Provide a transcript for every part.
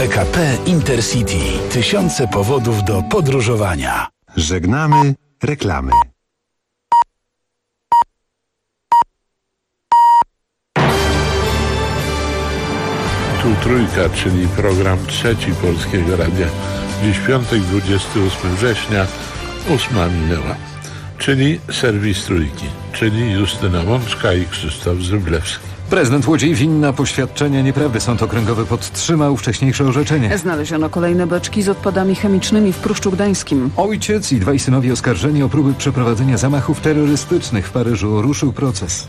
PKP Intercity. Tysiące powodów do podróżowania. Żegnamy reklamy. Tu Trójka, czyli program trzeci Polskiego Radia. Dziś piątek, 28 września, 8 minęła. Czyli serwis Trójki, czyli Justyna Łączka i Krzysztof Zyblewski. Prezydent Łodzi winna poświadczenia nieprawdy. Sąd okręgowy podtrzymał wcześniejsze orzeczenie. Znaleziono kolejne beczki z odpadami chemicznymi w Pruszczu Gdańskim. Ojciec i dwaj synowie oskarżeni o próby przeprowadzenia zamachów terrorystycznych w Paryżu. Ruszył proces.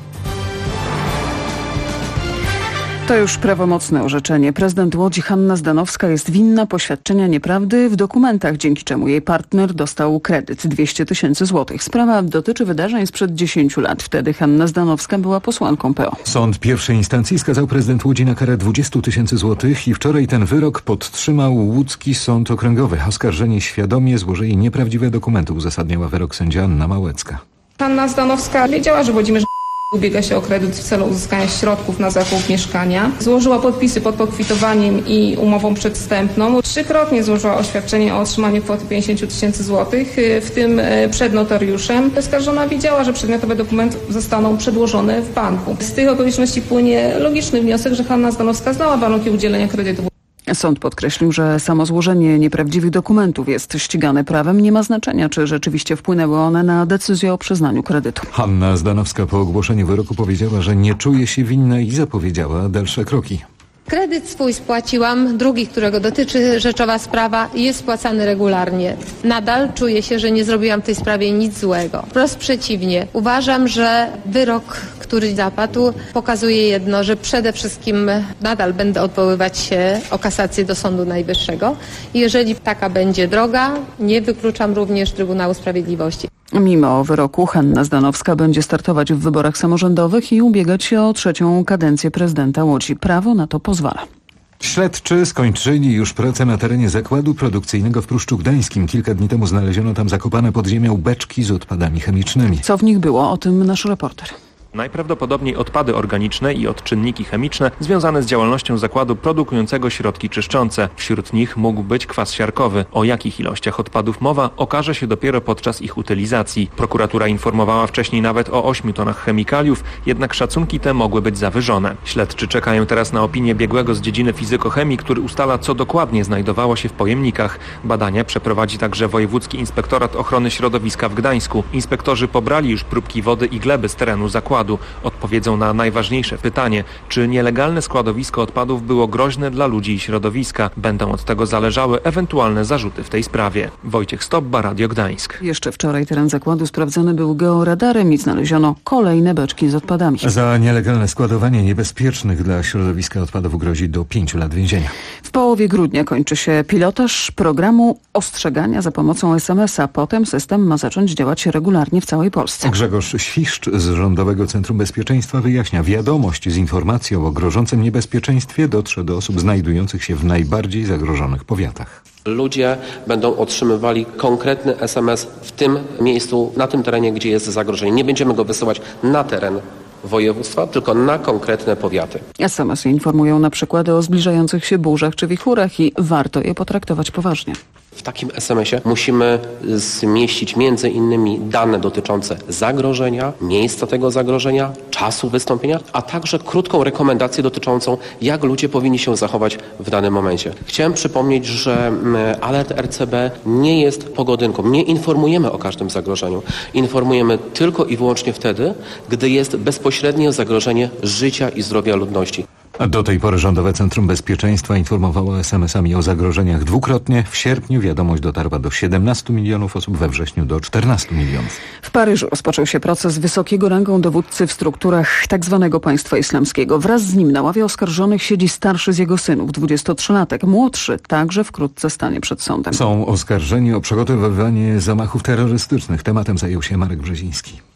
To już prawomocne orzeczenie. Prezydent Łodzi Hanna Zdanowska jest winna poświadczenia nieprawdy w dokumentach, dzięki czemu jej partner dostał kredyt 200 000 złotych. Sprawa dotyczy wydarzeń sprzed 10 lat. Wtedy Hanna Zdanowska była posłanką PO. Sąd pierwszej instancji skazał prezydent Łodzi na karę 20 000 złotych i wczoraj ten wyrok podtrzymał łódzki sąd okręgowy. Oskarżeni świadomie złożyli nieprawdziwe dokumenty, uzasadniała wyrok sędzia Anna Małecka. Hanna Zdanowska wiedziała, że Włodzimierz ubiega się o kredyt w celu uzyskania środków na zakup mieszkania. Złożyła podpisy pod pokwitowaniem i umową przedwstępną. 3-krotnie złożyła oświadczenie o otrzymaniu kwoty 50 000 złotych, w tym przed notariuszem. Oskarżona wiedziała, że przedmiotowe dokumenty zostaną przedłożone w banku. Z tych okoliczności płynie logiczny wniosek, że Hanna Zdanowska znała warunki udzielenia kredytu. Sąd podkreślił, że samo złożenie nieprawdziwych dokumentów jest ścigane prawem. Nie ma znaczenia, czy rzeczywiście wpłynęły one na decyzję o przyznaniu kredytu. Hanna Zdanowska po ogłoszeniu wyroku powiedziała, że nie czuje się winna i zapowiedziała dalsze kroki. Kredyt swój spłaciłam, drugi, którego dotyczy rzeczowa sprawa, jest spłacany regularnie. Nadal czuję się, że nie zrobiłam w tej sprawie nic złego. Wprost przeciwnie. Uważam, że wyrok, który zapadł, pokazuje jedno, że przede wszystkim nadal będę odwoływać się o kasację do Sądu Najwyższego. Jeżeli taka będzie droga, nie wykluczam również Trybunału Sprawiedliwości. Mimo wyroku Hanna Zdanowska będzie startować w wyborach samorządowych i ubiegać się o 3. kadencję prezydenta Łodzi. Prawo na to pozwala. Śledczy skończyli już pracę na terenie zakładu produkcyjnego w Pruszczu Gdańskim. Kilka dni temu znaleziono tam zakopane pod ziemią beczki z odpadami chemicznymi. Co w nich było? O tym nasz reporter. Najprawdopodobniej odpady organiczne i odczynniki chemiczne związane z działalnością zakładu produkującego środki czyszczące. Wśród nich mógł być kwas siarkowy. O jakich ilościach odpadów mowa, okaże się dopiero podczas ich utylizacji. Prokuratura informowała wcześniej nawet o 8 tonach chemikaliów, jednak szacunki te mogły być zawyżone. Śledczy czekają teraz na opinię biegłego z dziedziny fizykochemii, który ustala, co dokładnie znajdowało się w pojemnikach. Badania przeprowadzi także Wojewódzki Inspektorat Ochrony Środowiska w Gdańsku. Inspektorzy pobrali już próbki wody i gleby z terenu zakładu. Odpowiedzą na najważniejsze pytanie, czy nielegalne składowisko odpadów było groźne dla ludzi i środowiska. Będą od tego zależały ewentualne zarzuty w tej sprawie. Wojciech Stobba, Radio Gdańsk. Jeszcze wczoraj teren zakładu sprawdzony był georadarem i znaleziono kolejne beczki z odpadami. Za nielegalne składowanie niebezpiecznych dla środowiska odpadów grozi do 5 lat więzienia. W połowie grudnia kończy się pilotaż programu ostrzegania za pomocą SMS-a. Potem system ma zacząć działać regularnie w całej Polsce. Grzegorz Świszcz z Rządowego Centrum Bezpieczeństwa wyjaśnia, wiadomość z informacją o grożącym niebezpieczeństwie dotrze do osób znajdujących się w najbardziej zagrożonych powiatach. Ludzie będą otrzymywali konkretny SMS w tym miejscu, na tym terenie, gdzie jest zagrożenie. Nie będziemy go wysyłać na teren województwa, tylko na konkretne powiaty. SMS-y informują na przykład o zbliżających się burzach czy wichurach i warto je potraktować poważnie. W takim SMS-ie musimy zmieścić między innymi dane dotyczące zagrożenia, miejsca tego zagrożenia, czasu wystąpienia, a także krótką rekomendację dotyczącą, jak ludzie powinni się zachować w danym momencie. Chciałem przypomnieć, że alert RCB nie jest pogodynką. Nie informujemy o każdym zagrożeniu. Informujemy tylko i wyłącznie wtedy, gdy jest bezpośrednie zagrożenie życia i zdrowia ludności. Do tej pory Rządowe Centrum Bezpieczeństwa informowało SMS-ami o zagrożeniach dwukrotnie. W sierpniu wiadomość dotarła do 17 milionów osób, we wrześniu do 14 milionów. W Paryżu rozpoczął się proces wysokiego rangą dowódcy w strukturach tzw. państwa islamskiego. Wraz z nim na ławie oskarżonych siedzi starszy z jego synów, 23-latek. Młodszy także wkrótce stanie przed sądem. Są oskarżeni o przygotowywanie zamachów terrorystycznych. Tematem zajął się Marek Brzeziński.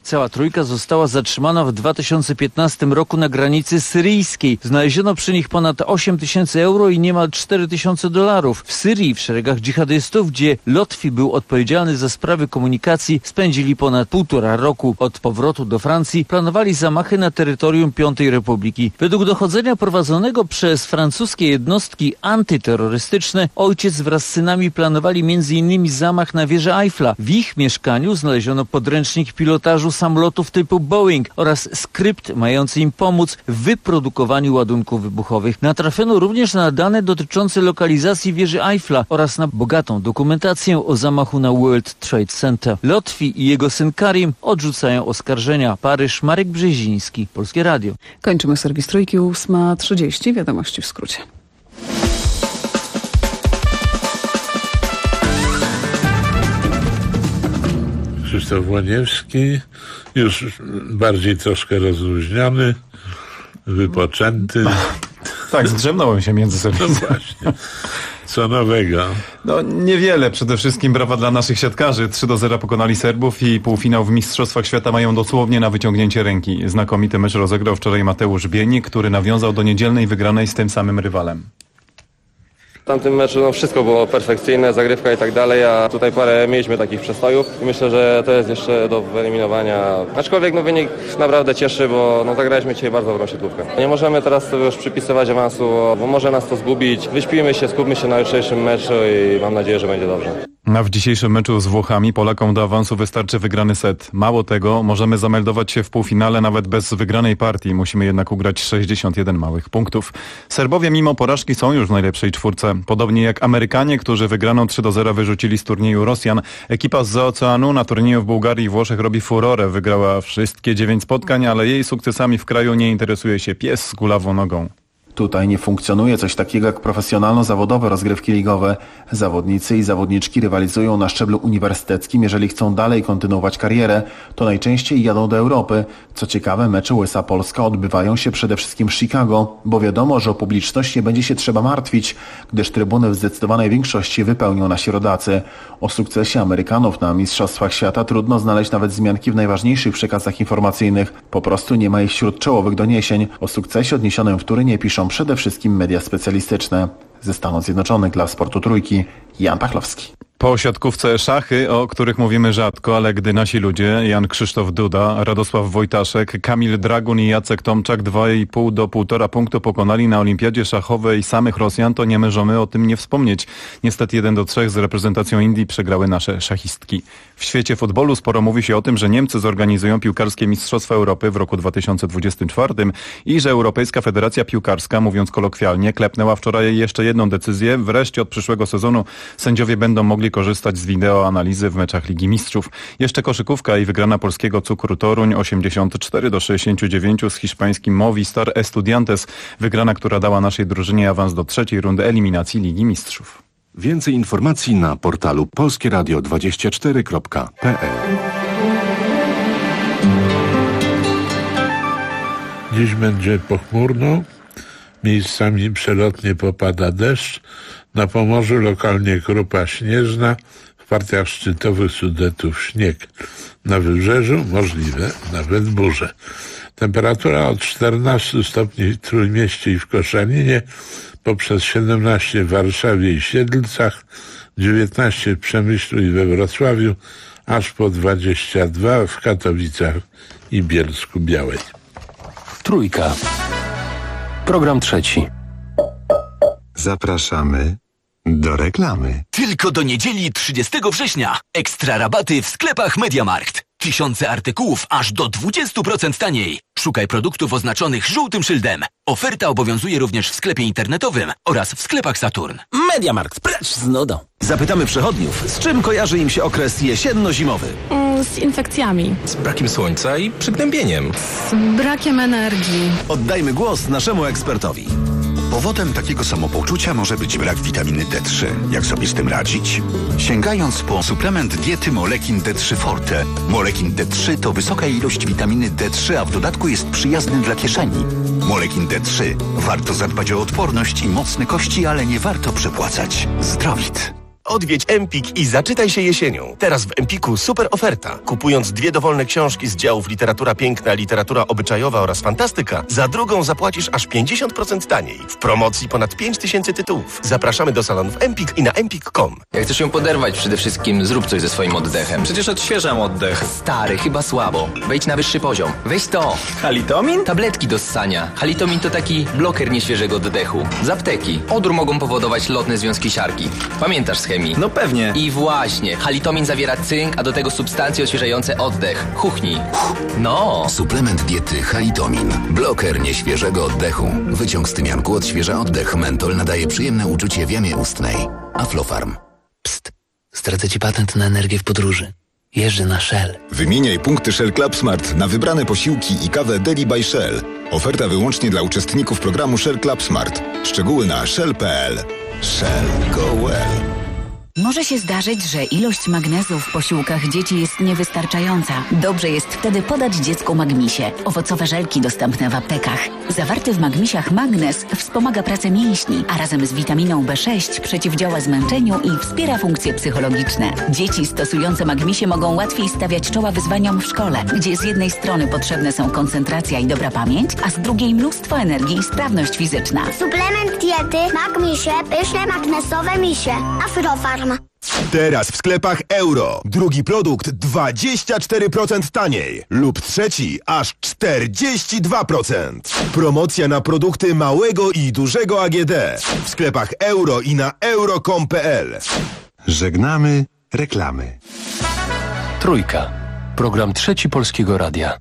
Cała trójka została zatrzymana w 2015 roku na granicy syryjskiej. Znaleziono przy nich ponad 8 tysięcy euro i niemal 4 tysiące dolarów. W Syrii, w szeregach dżihadystów, gdzie Lotfi był odpowiedzialny za sprawy komunikacji, spędzili ponad 1,5 roku. Od powrotu do Francji planowali zamachy na terytorium Piątej Republiki. Według dochodzenia prowadzonego przez francuskie jednostki antyterrorystyczne, ojciec wraz z synami planowali m.in. zamach na wieżę Eiffla. W ich mieszkaniu znaleziono podręcznik pilotażu samolotów typu Boeing oraz skrypt mający im pomóc w wyprodukowaniu ładunków wybuchowych. Natrafiono również na dane dotyczące lokalizacji wieży Eiffla oraz na bogatą dokumentację o zamachu na World Trade Center. Lotfi i jego syn Karim odrzucają oskarżenia. Paryż, Marek Brzeziński, Polskie Radio. Kończymy serwis Trójki, 8:30. Wiadomości w skrócie. Krzysztof Łaniewski, już bardziej troszkę rozluźniony, wypoczęty. Tak, zdrzemnąłem się między serwisem. No właśnie. Co nowego? No niewiele, przede wszystkim brawa dla naszych siatkarzy. 3-0 pokonali Serbów i półfinał w Mistrzostwach Świata mają dosłownie na wyciągnięcie ręki. Znakomity mecz rozegrał wczoraj Mateusz Bienik, który nawiązał do niedzielnej wygranej z tym samym rywalem. W tamtym meczu wszystko było perfekcyjne, zagrywka i tak dalej, a tutaj parę mieliśmy takich przestojów i myślę, że to jest jeszcze do wyeliminowania. Aczkolwiek wynik naprawdę cieszy, bo zagraliśmy dzisiaj bardzo dobrą siatkówkę. Nie możemy teraz sobie już przypisywać awansu, bo może nas to zgubić. Wyśpijmy się, skupmy się na jutrzejszym meczu i mam nadzieję, że będzie dobrze. A w dzisiejszym meczu z Włochami Polakom do awansu wystarczy wygrany set. Mało tego, możemy zameldować się w półfinale nawet bez wygranej partii. Musimy jednak ugrać 61 małych punktów. Serbowie mimo porażki są już w najlepszej czwórce. Podobnie jak Amerykanie, którzy wygraną 3-0 wyrzucili z turnieju Rosjan. Ekipa z oceanu na turnieju w Bułgarii i Włoszech robi furorę. Wygrała wszystkie 9 spotkań, ale jej sukcesami w kraju nie interesuje się pies z kulawą nogą. Tutaj nie funkcjonuje coś takiego jak profesjonalno-zawodowe rozgrywki ligowe. Zawodnicy i zawodniczki rywalizują na szczeblu uniwersyteckim. Jeżeli chcą dalej kontynuować karierę, to najczęściej jadą do Europy. Co ciekawe, mecze USA-Polska odbywają się przede wszystkim w Chicago, bo wiadomo, że o publiczność nie będzie się trzeba martwić, gdyż trybuny w zdecydowanej większości wypełnią nasi rodacy. O sukcesie Amerykanów na Mistrzostwach Świata trudno znaleźć nawet wzmianki w najważniejszych przekazach informacyjnych. Po prostu nie ma ich wśród czołowych doniesień. O sukcesie odniesionym w Turynie piszą przede wszystkim media specjalistyczne. Ze Stanów Zjednoczonych dla Sportu Trójki, Jan Pachlowski. Po siatkówce szachy, o których mówimy rzadko, ale gdy nasi ludzie, Jan Krzysztof Duda, Radosław Wojtaszek, Kamil Dragun i Jacek Tomczak 2,5 do 1,5 punktu pokonali na olimpiadzie szachowej samych Rosjan, to nie możemy o tym nie wspomnieć. Niestety 1-3 z reprezentacją Indii przegrały nasze szachistki. W świecie futbolu sporo mówi się o tym, że Niemcy zorganizują piłkarskie Mistrzostwa Europy w roku 2024 i że Europejska Federacja Piłkarska, mówiąc kolokwialnie, klepnęła wczoraj jeszcze jedną decyzję. Wreszcie od przyszłego sezonu sędziowie będą mogli korzystać z wideoanalizy w meczach Ligi Mistrzów. Jeszcze koszykówka i wygrana polskiego Cukru Toruń 84-69 z hiszpańskim Movistar Estudiantes. Wygrana, która dała naszej drużynie awans do trzeciej rundy eliminacji Ligi Mistrzów. Więcej informacji na portalu polskieradio24.pl. Dziś będzie pochmurno, miejscami przelotnie popada deszcz, na Pomorzu lokalnie krupa śnieżna, w partiach szczytowych Sudetów śnieg. Na wybrzeżu możliwe nawet burze. Temperatura od 14 stopni w Trójmieście i w Koszalinie, poprzez 17 w Warszawie i Siedlcach, 19 w Przemyślu i we Wrocławiu, aż po 22 w Katowicach i Bielsku-Białej. Trójka. Program trzeci. Zapraszamy do reklamy. Tylko do niedzieli 30 września. Ekstra rabaty w sklepach MediaMarkt. Tysiące artykułów aż do 20% taniej. Szukaj produktów oznaczonych żółtym szyldem. Oferta obowiązuje również w sklepie internetowym oraz w sklepach Saturn. MediaMarkt, precz z nudą. Zapytamy przechodniów, z czym kojarzy im się okres jesienno-zimowy? Z infekcjami. Z brakiem słońca i przygnębieniem. Z brakiem energii. Oddajmy głos naszemu ekspertowi. Powodem takiego samopoczucia może być brak witaminy D3. Jak sobie z tym radzić? Sięgając po suplement diety Molekin D3 Forte. Molekin D3 to wysoka ilość witaminy D3, a w dodatku jest przyjazny dla kieszeni. Molekin D3. Warto zadbać o odporność i mocne kości, ale nie warto przepłacać. Zdrowit. Odwiedź Empik i zaczytaj się jesienią. Teraz w Empiku super oferta. Kupując 2 dowolne książki z działów literatura piękna, literatura obyczajowa oraz fantastyka, za drugą zapłacisz aż 50% taniej. W promocji ponad 5000 tytułów. Zapraszamy do salonów Empik i na empik.com. Jak chcesz się poderwać, przede wszystkim zrób coś ze swoim oddechem. Przecież odświeżam oddech. Stary, chyba słabo. Wejdź na wyższy poziom. Weź to. Halitomin? Tabletki do ssania. Halitomin to taki bloker nieświeżego oddechu. Z apteki. Odór mogą powodować lotne związki siarki. Pamiętasz z chemii? No pewnie. I właśnie. Halitomin zawiera cynk, a do tego substancje odświeżające oddech. Chuchnij. No. Suplement diety Halitomin. Bloker nieświeżego oddechu. Wyciąg z tymianku odświeża oddech. Mentol nadaje przyjemne uczucie w jamie ustnej. Aflofarm. Psst. Zdradzę ci patent na energię w podróży. Jeżdżę na Shell. Wymieniaj punkty Shell Club Smart na wybrane posiłki i kawę Deli by Shell. Oferta wyłącznie dla uczestników programu Shell Club Smart. Szczegóły na shell.pl. Shell. Go well. Może się zdarzyć, że ilość magnezu w posiłkach dzieci jest niewystarczająca. Dobrze jest wtedy podać dziecku Magmisie. Owocowe żelki dostępne w aptekach. Zawarty w Magmisiach magnez wspomaga pracę mięśni, a razem z witaminą B6 przeciwdziała zmęczeniu i wspiera funkcje psychologiczne. Dzieci stosujące Magmisie mogą łatwiej stawiać czoła wyzwaniom w szkole, gdzie z jednej strony potrzebne są koncentracja i dobra pamięć, a z drugiej mnóstwo energii i sprawność fizyczna. Suplement diety Magmisie, pyszne magnesowe misie. Aflofarm. Teraz w sklepach Euro. Drugi produkt 24% taniej. Lub trzeci aż 42%. Promocja na produkty małego i dużego AGD. W sklepach Euro i na euro.com.pl. Żegnamy reklamy. Trójka. Program trzeci Polskiego Radia.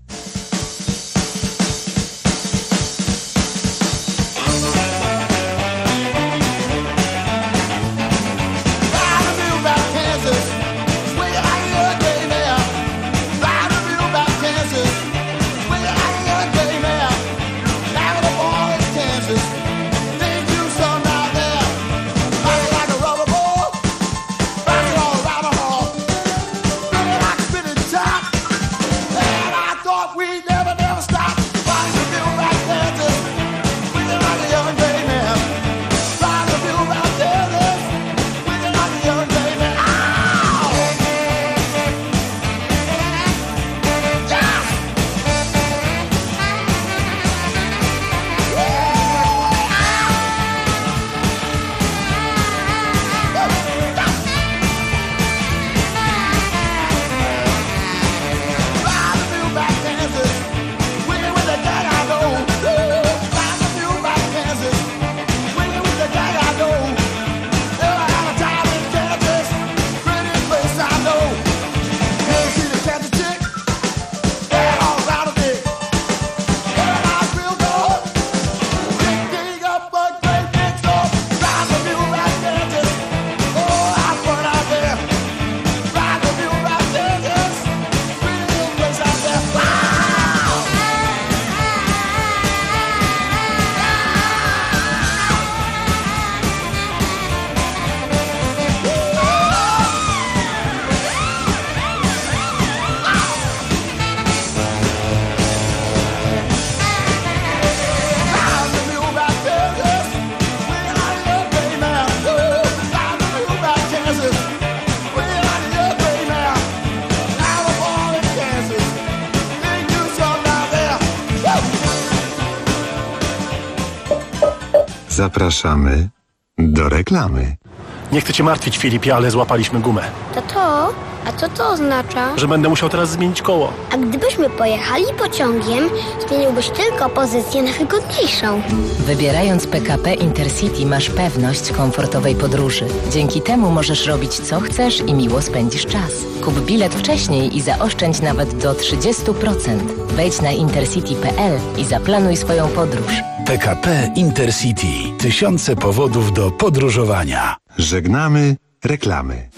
Zapraszamy do reklamy. Nie chcę cię martwić, Filipie, ale złapaliśmy gumę. Tato, a co to oznacza? Że będę musiał teraz zmienić koło. A gdybyśmy pojechali pociągiem, zmieniłbyś tylko pozycję na wygodniejszą. Wybierając PKP Intercity masz pewność komfortowej podróży. Dzięki temu możesz robić co chcesz i miło spędzisz czas. Kup bilet wcześniej i zaoszczędź nawet do 30%. Wejdź na intercity.pl i zaplanuj swoją podróż. PKP Intercity. Tysiące powodów do podróżowania. Żegnamy reklamy.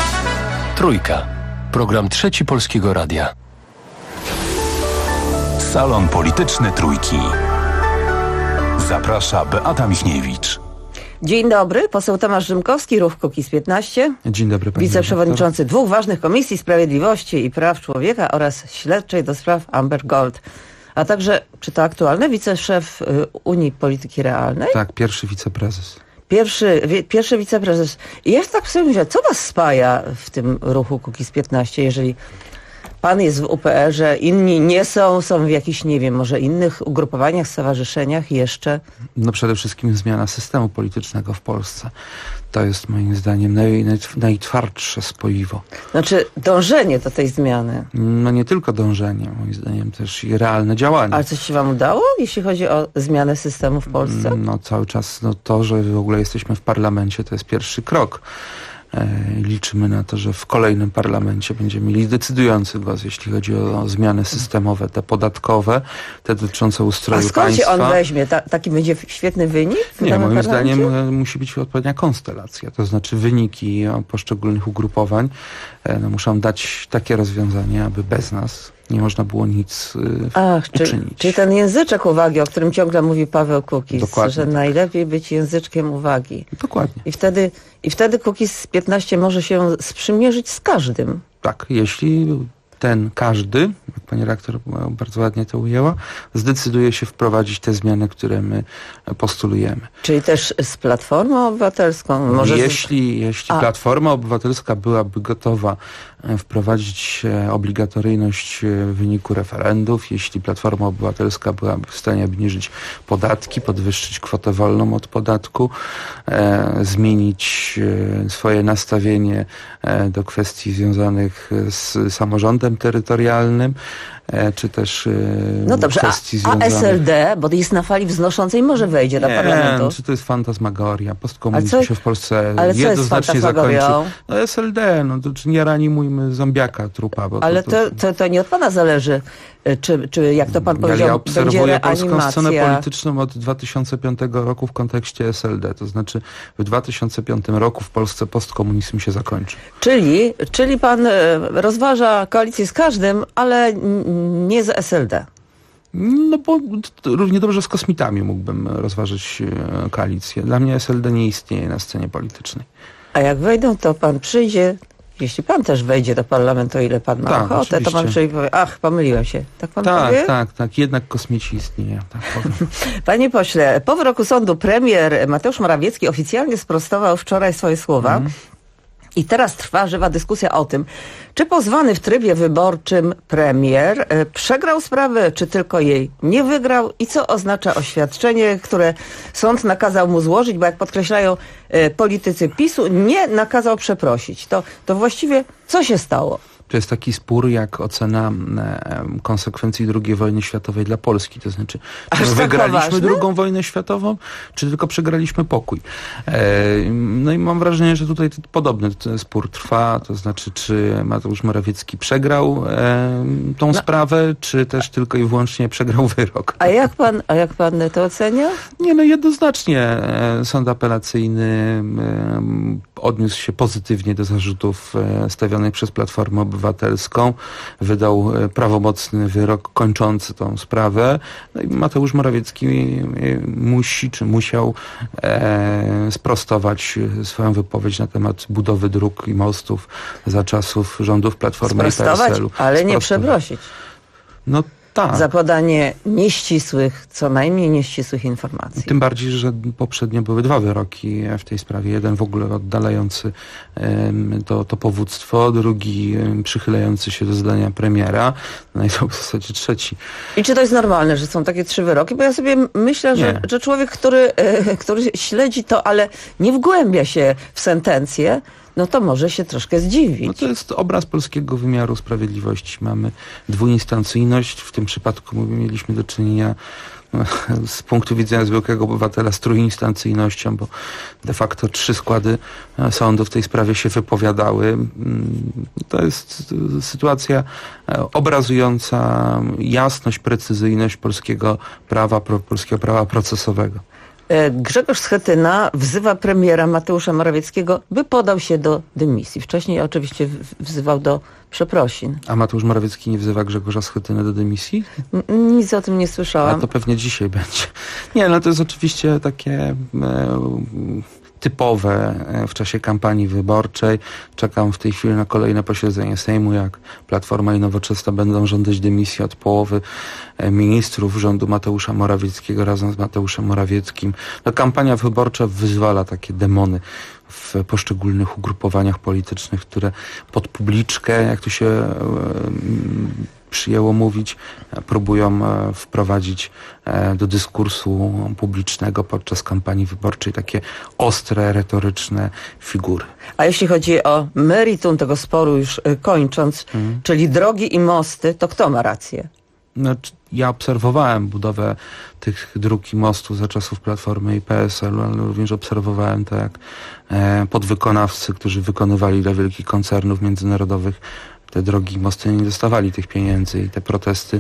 Trójka. Program trzeci Polskiego Radia. Salon Polityczny Trójki. Zaprasza Beata Michniewicz. Dzień dobry, poseł Tomasz Rzymkowski, ruch Kukiz15. Dzień dobry, panie wiceprzewodniczący dwóch ważnych komisji Sprawiedliwości i Praw Człowieka oraz śledczej do spraw Amber Gold. A także, czy to aktualny wiceszef Unii Polityki Realnej? Tak, pierwszy wiceprezes. pierwszy wiceprezes. I ja tak sobie myślę, co was spaja w tym ruchu Kukiz-15, jeżeli pan jest w UPR-ze, inni nie są w jakichś, nie wiem, może innych ugrupowaniach, stowarzyszeniach jeszcze? No przede wszystkim zmiana systemu politycznego w Polsce. To jest moim zdaniem najtwardsze spoiwo. Znaczy dążenie do tej zmiany. No nie tylko dążenie, moim zdaniem też i realne działanie. Ale coś się wam udało, jeśli chodzi o zmianę systemu w Polsce? No cały czas to, że w ogóle jesteśmy w parlamencie, to jest pierwszy krok. Liczymy na to, że w kolejnym parlamencie będziemy mieli decydujący głos, jeśli chodzi o zmiany systemowe, te podatkowe, te dotyczące ustroju państwa. A skąd się on weźmie? Taki będzie świetny wynik? Nie, moim zdaniem musi być odpowiednia konstelacja, to znaczy wyniki poszczególnych ugrupowań muszą dać takie rozwiązanie, aby bez nas nie można było nic uczynić. Czyli ten języczek uwagi, o którym ciągle mówi Paweł Kukiz, Dokładnie. że najlepiej być języczkiem uwagi. Dokładnie. I wtedy Kukiz-15 może się sprzymierzyć z każdym. Tak, jeśli ten każdy, jak pani redaktor bardzo ładnie to ujęła, zdecyduje się wprowadzić te zmiany, które my postulujemy. Czyli też z Platformą Obywatelską? Jeśli Platforma Obywatelska byłaby gotowa wprowadzić obligatoryjność wyniku referendów, jeśli Platforma Obywatelska byłaby w stanie obniżyć podatki, podwyższyć kwotę wolną od podatku, zmienić swoje nastawienie do kwestii związanych z samorządem terytorialnym, czy też no dobrze, kwestii a związanych... SLD, bo jest na fali wznoszącej, może wejdzie do parlamentu? Nie, czy to jest fantasmagoria? Postkomunizm się w Polsce jednoznacznie zakończy. No SLD, no to nie reanimujmy zombiaka trupa. Bo ale to nie od pana zależy, czy jak to pan powiedział, ja obserwuję polską scenę reanimacja. polityczną od 2005 roku w kontekście SLD. To znaczy w 2005 roku w Polsce postkomunizm się zakończy. Czyli pan rozważa koalicję z każdym, ale nie z SLD. No bo równie dobrze z kosmitami mógłbym rozważyć koalicję. Dla mnie SLD nie istnieje na scenie politycznej. A jak wejdą, to pan przyjdzie, jeśli pan też wejdzie do parlamentu, o ile pan ma ochotę, oczywiście. to pan przyjdzie i powie, pomyliłem się. Tak pan powie? Tak. Jednak kosmici istnieją. Tak powiem. Panie pośle, po wyroku sądu premier Mateusz Morawiecki oficjalnie sprostował wczoraj swoje słowa. I teraz trwa żywa dyskusja o tym, czy pozwany w trybie wyborczym premier przegrał sprawę, czy tylko jej nie wygrał i co oznacza oświadczenie, które sąd nakazał mu złożyć, bo jak podkreślają politycy PiS-u, nie nakazał przeprosić. To właściwie co się stało? To jest taki spór jak ocena konsekwencji II wojny światowej dla Polski. To znaczy, czy wygraliśmy II wojnę światową, czy tylko przegraliśmy pokój. No i mam wrażenie, że tutaj podobny spór trwa. To znaczy, czy Mateusz Morawiecki przegrał tą sprawę, czy też tylko i wyłącznie przegrał wyrok. A jak pan to ocenia? Nie, no jednoznacznie sąd apelacyjny odniósł się pozytywnie do zarzutów stawionych przez Platformę Obywatelską, wydał prawomocny wyrok kończący tą sprawę. No i Mateusz Morawiecki musiał sprostować swoją wypowiedź na temat budowy dróg i mostów za czasów rządów Platformy i PSL-u. Ale nie przeprosić. No tak. Za podanie co najmniej nieścisłych informacji. Tym bardziej, że poprzednio były 2 wyroki w tej sprawie. Jeden w ogóle oddalający to powództwo, drugi przychylający się do zdania premiera, no i to w zasadzie trzeci. I czy to jest normalne, że są takie 3 wyroki? Bo ja sobie myślę, że człowiek, który śledzi to, ale nie wgłębia się w sentencję, no to może się troszkę zdziwić. No to jest obraz polskiego wymiaru sprawiedliwości. Mamy dwuinstancyjność. W tym przypadku mieliśmy do czynienia z punktu widzenia zwykłego obywatela z trójinstancyjnością, bo de facto 3 składy sądu w tej sprawie się wypowiadały. To jest sytuacja obrazująca jasność, precyzyjność polskiego prawa procesowego. Grzegorz Schetyna wzywa premiera Mateusza Morawieckiego, by podał się do dymisji. Wcześniej oczywiście wzywał do przeprosin. A Mateusz Morawiecki nie wzywa Grzegorza Schetyny do dymisji? Nic o tym nie słyszałam. A to pewnie dzisiaj będzie. Nie, no to jest oczywiście takie typowe w czasie kampanii wyborczej. Czekam w tej chwili na kolejne posiedzenie Sejmu, jak Platforma i Nowoczesna będą żądać dymisji od połowy ministrów rządu Mateusza Morawieckiego razem z Mateuszem Morawieckim. No, kampania wyborcza wyzwala takie demony w poszczególnych ugrupowaniach politycznych, które pod publiczkę, jak to się przyjęło mówić, próbują wprowadzić do dyskursu publicznego podczas kampanii wyborczej takie ostre, retoryczne figury. A jeśli chodzi o meritum tego sporu, już kończąc, czyli drogi i mosty, to kto ma rację? No, ja obserwowałem budowę tych dróg i mostów za czasów Platformy i PSL, ale również obserwowałem to, jak podwykonawcy, którzy wykonywali dla wielkich koncernów międzynarodowych te drogi i mosty, nie dostawali tych pieniędzy i te protesty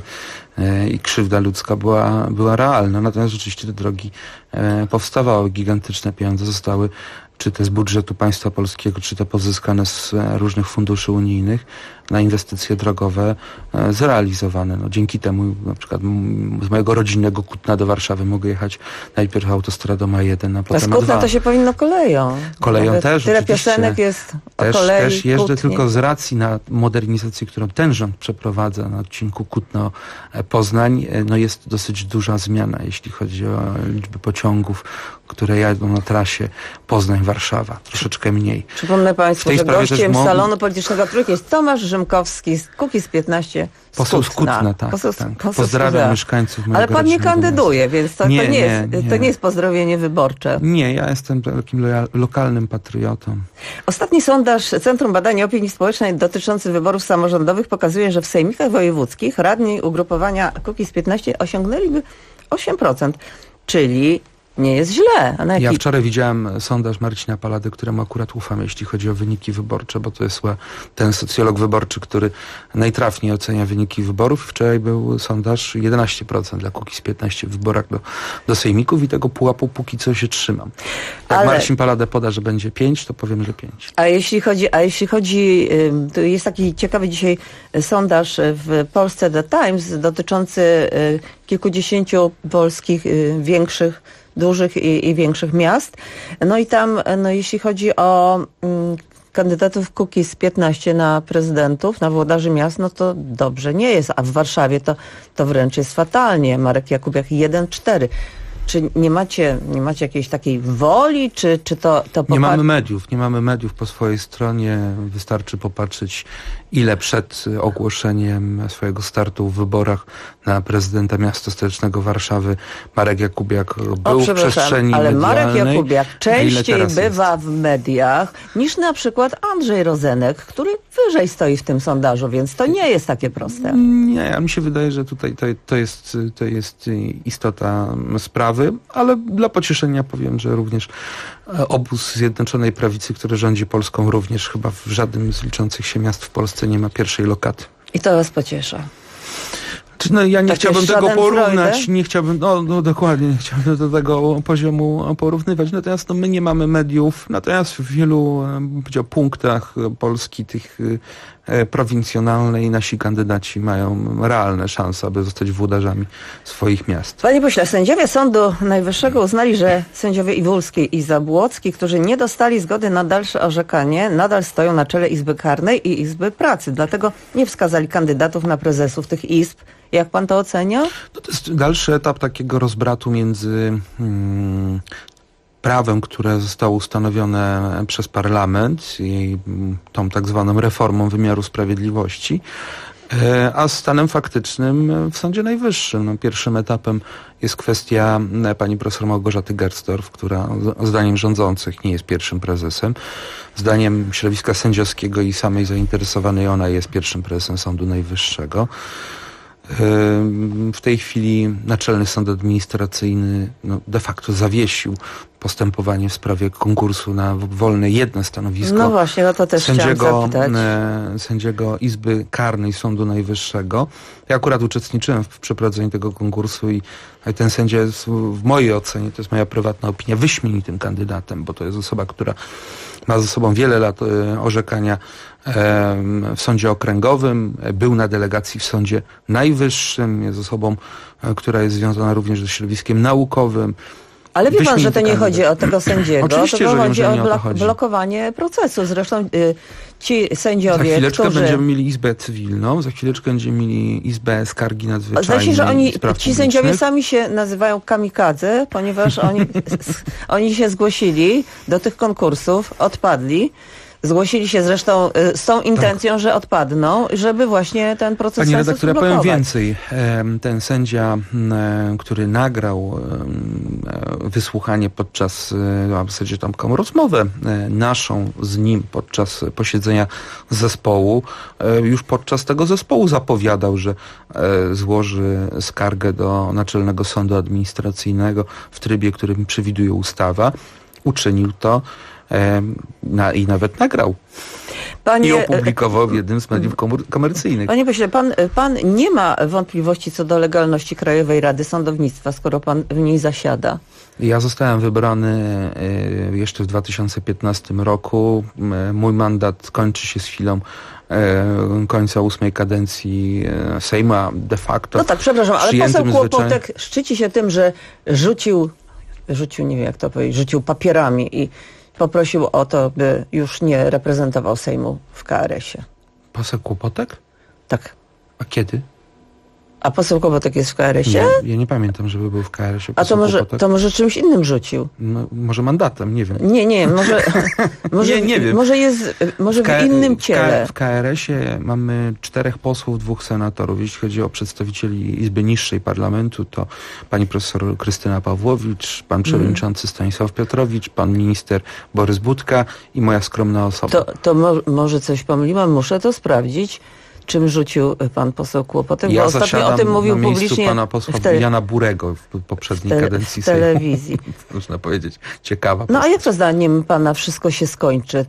i krzywda ludzka była realna. Natomiast rzeczywiście te drogi powstawały, gigantyczne pieniądze zostały, czy te z budżetu państwa polskiego, czy te pozyskane z różnych funduszy unijnych na inwestycje drogowe zrealizowane. No, dzięki temu na przykład z mojego rodzinnego Kutna do Warszawy mogę jechać najpierw autostradą A1, a potem A z Kutna A2. to się powinno koleją. Koleją nawet też. Tyle piosenek jest o kolei. Też jeżdżę Kutnie. tylko z racji na modernizację, którą ten rząd przeprowadza na odcinku Kutno-Poznań. No jest dosyć duża zmiana, jeśli chodzi o liczbę pociągów, które jadą na trasie Poznań-Warszawa. Troszeczkę mniej. Przypomnę Państwu, że gościem salonu politycznego Trójki jest Tomasz Rzymkowski z Kukiz15. Poseł z Kutna, tak. Pozdrawiam mieszkańców mojego Ale pan nie rodzinnego kandyduje, więc to nie jest pozdrowienie wyborcze. Nie, ja jestem takim lokalnym patriotą. Ostatni sondaż Centrum Badania Opinii Społecznej dotyczący wyborów samorządowych pokazuje, że w sejmikach wojewódzkich radni ugrupowania Kukiz15 osiągnęliby 8%, czyli nie jest źle. Ja wczoraj widziałem sondaż Marcina Palady, któremu akurat ufam, jeśli chodzi o wyniki wyborcze, bo to jest ten socjolog wyborczy, który najtrafniej ocenia wyniki wyborów. Wczoraj był sondaż 11% dla Kukiz15 w wyborach do sejmików i tego pułapu póki co się trzymam. Jak Marcin Paladę poda, że będzie 5, to powiem, że 5. A jeśli chodzi, to jest taki ciekawy dzisiaj sondaż w Polsce The Times dotyczący kilkudziesięciu polskich dużych i większych miast. No i tam, jeśli chodzi o kandydatów Kukiz15 na prezydentów, na włodarzy miast, no to dobrze nie jest. A w Warszawie to wręcz jest fatalnie. Marek Jakubiak 1,4. Czy nie macie jakiejś takiej woli, czy to Nie mamy mediów po swojej stronie. Wystarczy popatrzeć, ile przed ogłoszeniem swojego startu w wyborach na prezydenta miasta stołecznego Warszawy Marek Jakubiak był w przestrzeni ale medialnej. Marek Jakubiak częściej bywa w mediach niż na przykład Andrzej Rozenek, który wyżej stoi w tym sondażu, więc to nie jest takie proste. Nie, mi się wydaje, że tutaj to jest istota sprawy, ale dla pocieszenia powiem, że również obóz Zjednoczonej Prawicy, który rządzi Polską, również chyba w żadnym z liczących się miast w Polsce nie ma pierwszej lokaty. I to was pociesza. No, ja nie chciałbym tego porównać, dokładnie, nie chciałbym do tego poziomu porównywać. Natomiast my nie mamy mediów, natomiast w wielu punktach Polski tych prowincjonalnej nasi kandydaci mają realne szanse, aby zostać włodarzami swoich miast. Panie pośle, sędziowie Sądu Najwyższego uznali, że sędziowie Iwulski i Zabłocki, którzy nie dostali zgody na dalsze orzekanie, nadal stoją na czele Izby Karnej i Izby Pracy. Dlatego nie wskazali kandydatów na prezesów tych izb. Jak pan to ocenia? No to jest dalszy etap takiego rozbratu między prawem, które zostało ustanowione przez parlament i tą tak zwaną reformą wymiaru sprawiedliwości, a stanem faktycznym w Sądzie Najwyższym. No, pierwszym etapem jest kwestia pani profesor Małgorzaty Gersdorf, która zdaniem rządzących nie jest pierwszym prezesem. Zdaniem środowiska sędziowskiego i samej zainteresowanej ona jest pierwszym prezesem Sądu Najwyższego. W tej chwili Naczelny Sąd Administracyjny de facto zawiesił postępowanie w sprawie konkursu na wolne jedno stanowisko. No właśnie, o to też chciałam zapytać. Sędziego Izby Karnej Sądu Najwyższego. Ja akurat uczestniczyłem w przeprowadzeniu tego konkursu i ten sędzia jest w mojej ocenie, to jest moja prywatna opinia, wyśmienitym kandydatem, bo to jest osoba, która ma za sobą wiele lat orzekania w sądzie okręgowym, był na delegacji w Sądzie Najwyższym, jest osobą, która jest związana również ze środowiskiem naukowym, Ale wie pan, że to wyśmienity nie chodzi kandydat. o tego sędziego, Oczywiście, tylko że nie, chodzi że o nie o to chodzi. blokowanie procesu. Zresztą ci Za sędziowie, chwileczkę którzy... będziemy mieli izbę cywilną, za chwileczkę będziemy mieli izbę skargi nadzwyczajnej. Zdaje się, że spraw ci sędziowie publicznych. sami się nazywają kamikadze, ponieważ oni się zgłosili do tych konkursów, odpadli. Zgłosili się zresztą z tą intencją, że odpadną, żeby właśnie ten proces Pani redaktor, ja powiem zablokować. więcej. Ten sędzia, który nagrał wysłuchanie podczas, a w zasadzie tam taką rozmowę naszą z nim podczas posiedzenia zespołu, już podczas tego zespołu zapowiadał, że złoży skargę do Naczelnego Sądu Administracyjnego w trybie, którym przewiduje ustawa. Uczynił to. I nawet nagrał. I opublikował w jednym z mediów komercyjnych. Panie pośle, pan nie ma wątpliwości co do legalności Krajowej Rady Sądownictwa, skoro pan w niej zasiada. Ja zostałem wybrany jeszcze w 2015 roku. Mój mandat kończy się z chwilą końca 8. kadencji Sejma de facto. No tak, przepraszam, ale poseł Kłopotek szczyci się tym, że rzucił, nie wiem jak to powiedzieć, rzucił papierami i poprosił o to, by już nie reprezentował Sejmu w KRS-ie. Poseł Kłopotek? Tak. A kiedy? A poseł Kłopotek jest w KRS-ie? Ja nie pamiętam, żeby był w KRS-ie. A to może czymś innym rzucił? No, może mandatem, nie wiem. Nie, może w innym ciele. W KRS-ie mamy 4 posłów, 2 senatorów. Jeśli chodzi o przedstawicieli Izby Niższej Parlamentu, to pani profesor Krystyna Pawłowicz, pan przewodniczący Stanisław Piotrowicz, pan minister Borys Budka i moja skromna osoba. Może coś pomyliłam, muszę to sprawdzić. Czym rzucił pan poseł Kłopotek? Ja bo ostatnio o tym mówił na publicznie pana posła Jana Burego w poprzedniej kadencji w telewizji. Można powiedzieć, ciekawa. No a jak to zdaniem pana wszystko się skończy?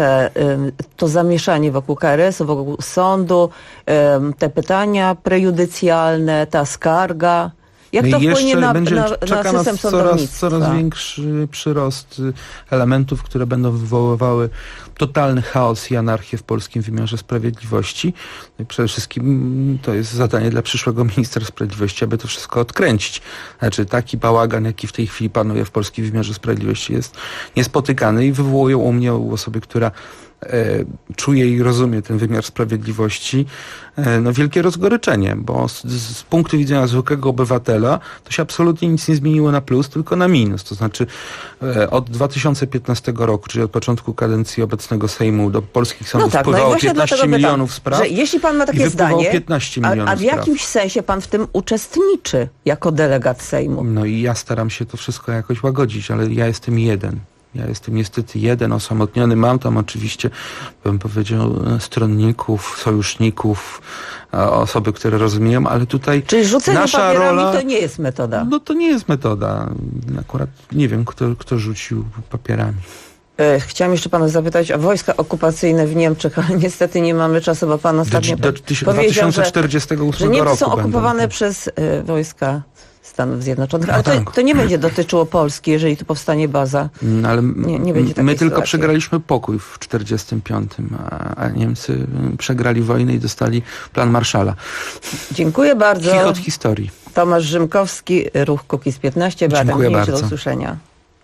To zamieszanie wokół KRS-u, wokół sądu, te pytania prejudycjalne, ta skarga? Jak to wpłynie na system sądownictwa? Coraz większy przyrost elementów, które będą wywoływały totalny chaos i anarchię w polskim wymiarze sprawiedliwości. I przede wszystkim to jest zadanie dla przyszłego ministra sprawiedliwości, aby to wszystko odkręcić. Znaczy taki bałagan, jaki w tej chwili panuje w polskim wymiarze sprawiedliwości, jest niespotykany i wywołują u mnie, u osoby, która czuje i rozumie ten wymiar sprawiedliwości, wielkie rozgoryczenie, bo z punktu widzenia zwykłego obywatela to się absolutnie nic nie zmieniło na plus, tylko na minus. To znaczy od 2015 roku, czyli od początku kadencji obecnego Sejmu do polskich sądów wpływało 15 milionów spraw. Że jeśli pan ma takie zdanie, 15 milionów a w jakimś sensie pan w tym uczestniczy jako delegat Sejmu. No i ja staram się to wszystko jakoś łagodzić, ale ja jestem jeden. Ja jestem niestety jeden, osamotniony. Mam tam oczywiście, bym powiedział, stronników, sojuszników, osoby, które rozumieją, ale tutaj czyli rzucenie nasza papierami rola, to nie jest metoda. No to nie jest metoda. Akurat nie wiem, kto rzucił papierami. Chciałam jeszcze pana zapytać o wojska okupacyjne w Niemczech, ale niestety nie mamy czasu, bo pan ostatnio do powiedział, 2048 że Niemcy roku są okupowane przez wojska Stanów Zjednoczonych, ale to nie będzie dotyczyło Polski, jeżeli tu powstanie baza. No, ale nie będzie takiej my tylko sytuacji. przegraliśmy pokój w 1945, a Niemcy przegrali wojnę i dostali plan Marszala. Dziękuję bardzo. Chichot historii. Tomasz Rzymkowski, Ruch Kukiz 15. Dziękuję bardzo. Do usłyszenia.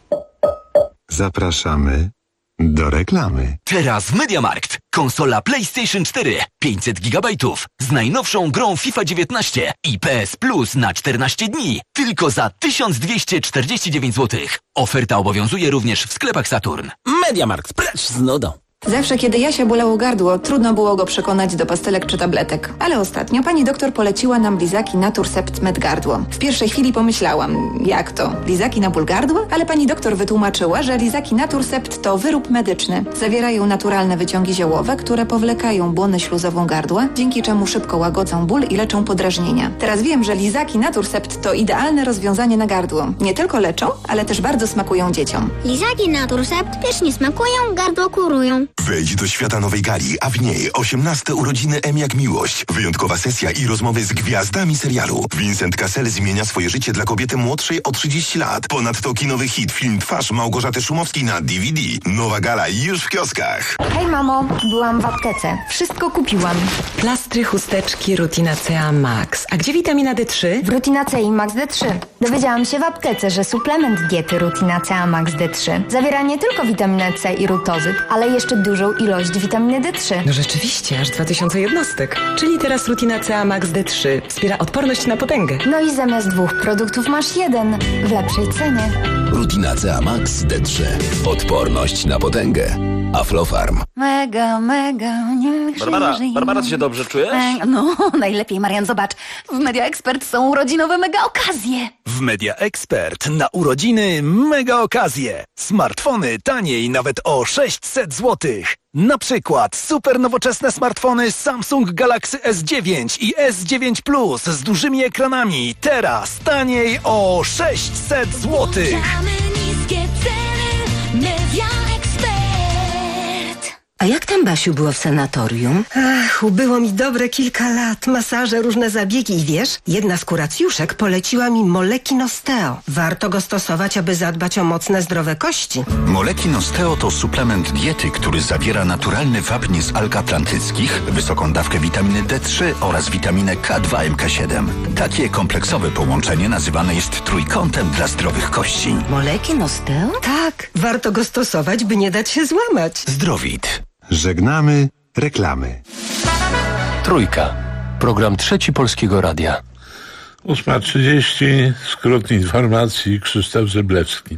Zapraszamy do reklamy. Teraz w MediaMarkt. Konsola PlayStation 4 500 GB z najnowszą grą FIFA 19 i PS Plus na 14 dni. Tylko za 1249 zł. Oferta obowiązuje również w sklepach Saturn. MediaMarkt, precz z nudą. Zawsze, kiedy Jasia bolało gardło, trudno było go przekonać do pastelek czy tabletek. Ale ostatnio pani doktor poleciła nam lizaki Naturcept Med Gardło. W pierwszej chwili pomyślałam, jak to? Lizaki na ból gardła? Ale pani doktor wytłumaczyła, że lizaki Naturcept to wyrób medyczny. Zawierają naturalne wyciągi ziołowe, które powlekają błonę śluzową gardła, dzięki czemu szybko łagodzą ból i leczą podrażnienia. Teraz wiem, że lizaki Naturcept to idealne rozwiązanie na gardło. Nie tylko leczą, ale też bardzo smakują dzieciom. Lizaki Naturcept pysznie smakują, gardło kurują. Wejdź do świata nowej gali, a w niej 18 urodziny M jak miłość. Wyjątkowa sesja i rozmowy z gwiazdami serialu. Vincent Cassel zmienia swoje życie dla kobiety młodszej o 30 lat. Ponadto kinowy hit film Twarz Małgorzaty Szumowskiej na DVD. Nowa gala już w kioskach. Hej mamo, byłam w aptece. Wszystko kupiłam. Plastry, chusteczki, Rutinacea Max. A gdzie witamina D3? W Rutinacei Max D3. Dowiedziałam się w aptece, że suplement diety Rutinacea Max D3 zawiera nie tylko witaminę C i rutozyt, ale jeszcze dużą ilość witaminy D3. No rzeczywiście, aż 2000 jednostek. Czyli teraz Rutinacea Max D3 wspiera odporność na potęgę. No i zamiast 2 produktów masz 1 w lepszej cenie. Rutinacea Max D3. Odporność na potęgę. Aflofarm. Mega, niech Barbara, ty się dobrze czujesz? No, najlepiej, Marian, zobacz. W Media Expert są urodzinowe mega okazje. W Media Expert na urodziny mega okazje. Smartfony taniej nawet o 600 zł. Na przykład super nowoczesne smartfony Samsung Galaxy S9 i S9 Plus z dużymi ekranami. Teraz taniej o 600 zł. Niskie ceny, Media Expert. A jak tam, Basiu, było w sanatorium? Ach, ubyło mi dobre kilka lat. Masaże, różne zabiegi i wiesz, jedna z kuracjuszek poleciła mi Molekin Osteo. Warto go stosować, aby zadbać o mocne, zdrowe kości. Molekin Osteo to suplement diety, który zawiera naturalny wapń z alg atlantyckich, wysoką dawkę witaminy D3 oraz witaminę K2 MK7. Takie kompleksowe połączenie nazywane jest trójkątem dla zdrowych kości. Molekin Osteo? Tak, warto go stosować, by nie dać się złamać. Zdrowit. Żegnamy reklamy. Trójka. Program Trzeci Polskiego Radia. 8:30. Skrót informacji. Krzysztof Zyblewski.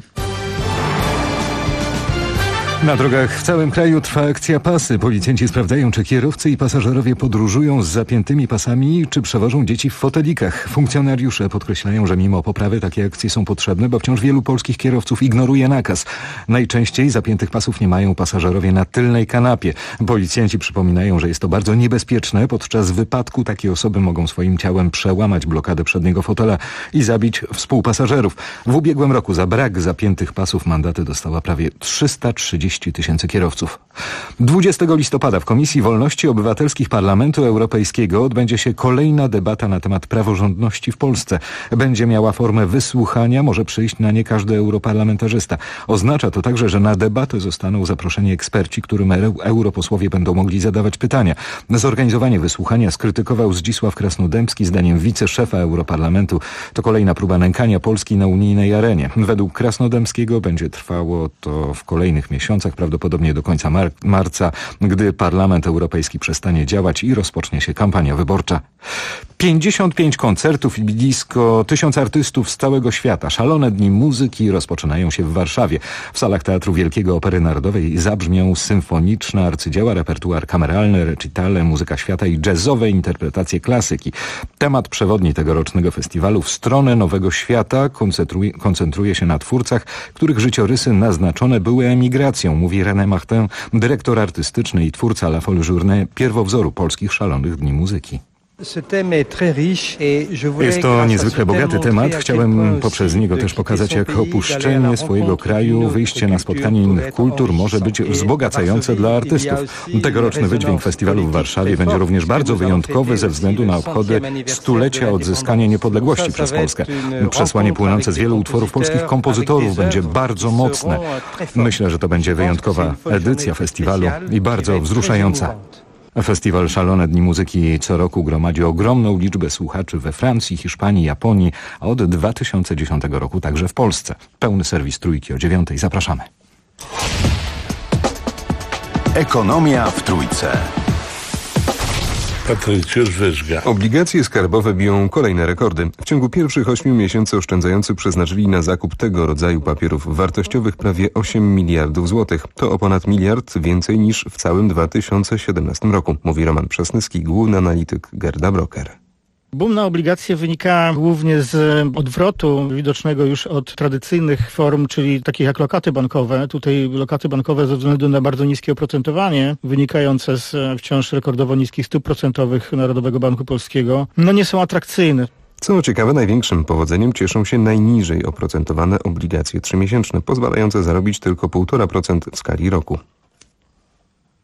Na drogach w całym kraju trwa akcja pasy. Policjanci sprawdzają, czy kierowcy i pasażerowie podróżują z zapiętymi pasami, czy przewożą dzieci w fotelikach. Funkcjonariusze podkreślają, że mimo poprawy takie akcje są potrzebne, bo wciąż wielu polskich kierowców ignoruje nakaz. Najczęściej zapiętych pasów nie mają pasażerowie na tylnej kanapie. Policjanci przypominają, że jest to bardzo niebezpieczne. Podczas wypadku takie osoby mogą swoim ciałem przełamać blokadę przedniego fotela i zabić współpasażerów. W ubiegłym roku za brak zapiętych pasów mandaty dostała prawie 330 tysięcy kierowców. 20 listopada w Komisji Wolności Obywatelskich Parlamentu Europejskiego odbędzie się kolejna debata na temat praworządności w Polsce. Będzie miała formę wysłuchania, może przyjść na nie każdy europarlamentarzysta. Oznacza to także, że na debatę zostaną zaproszeni eksperci, którym europosłowie będą mogli zadawać pytania. Zorganizowanie wysłuchania skrytykował Zdzisław Krasnodębski zdaniem wiceszefa Europarlamentu. To kolejna próba nękania Polski na unijnej arenie. Według Krasnodębskiego będzie trwało to w kolejnych miesiącach, prawdopodobnie do końca marca, gdy Parlament Europejski przestanie działać i rozpocznie się kampania wyborcza. 55 koncertów i blisko 1000 artystów z całego świata. Szalone dni muzyki rozpoczynają się w Warszawie. W salach Teatru Wielkiego Opery Narodowej zabrzmią symfoniczne arcydzieła, repertuar kameralny, recitale, muzyka świata i jazzowe interpretacje klasyki. Temat przewodni tegorocznego festiwalu w stronę nowego świata koncentruje się na twórcach, których życiorysy naznaczone były emigracją, mówi René Martin, dyrektor artystyczny i twórca La Folle Journée, pierwowzoru polskich szalonych dni muzyki. Jest to niezwykle bogaty temat. Chciałem poprzez niego też pokazać, jak opuszczenie swojego kraju, wyjście na spotkanie innych kultur może być wzbogacające dla artystów. Tegoroczny wydźwięk festiwalu w Warszawie będzie również bardzo wyjątkowy ze względu na obchody stulecia odzyskania niepodległości przez Polskę. Przesłanie płynące z wielu utworów polskich kompozytorów będzie bardzo mocne. Myślę, że to będzie wyjątkowa edycja festiwalu i bardzo wzruszająca. Festiwal Szalone Dni Muzyki co roku gromadzi ogromną liczbę słuchaczy we Francji, Hiszpanii, Japonii, a od 2010 roku także w Polsce. Pełny serwis Trójki o 9:00. Zapraszamy. Ekonomia w Trójce. Obligacje skarbowe biją kolejne rekordy. W ciągu pierwszych 8 miesięcy oszczędzający przeznaczyli na zakup tego rodzaju papierów wartościowych prawie 8 miliardów złotych. To o ponad miliard więcej niż w całym 2017 roku, mówi Roman Przesnyski, główny analityk Gerda Broker. Boom na obligacje wynika głównie z odwrotu widocznego już od tradycyjnych form, czyli takich jak lokaty bankowe. Tutaj lokaty bankowe ze względu na bardzo niskie oprocentowanie wynikające z wciąż rekordowo niskich stóp procentowych Narodowego Banku Polskiego, nie są atrakcyjne. Co ciekawe, największym powodzeniem cieszą się najniżej oprocentowane obligacje 3-miesięczne, pozwalające zarobić tylko 1,5% w skali roku.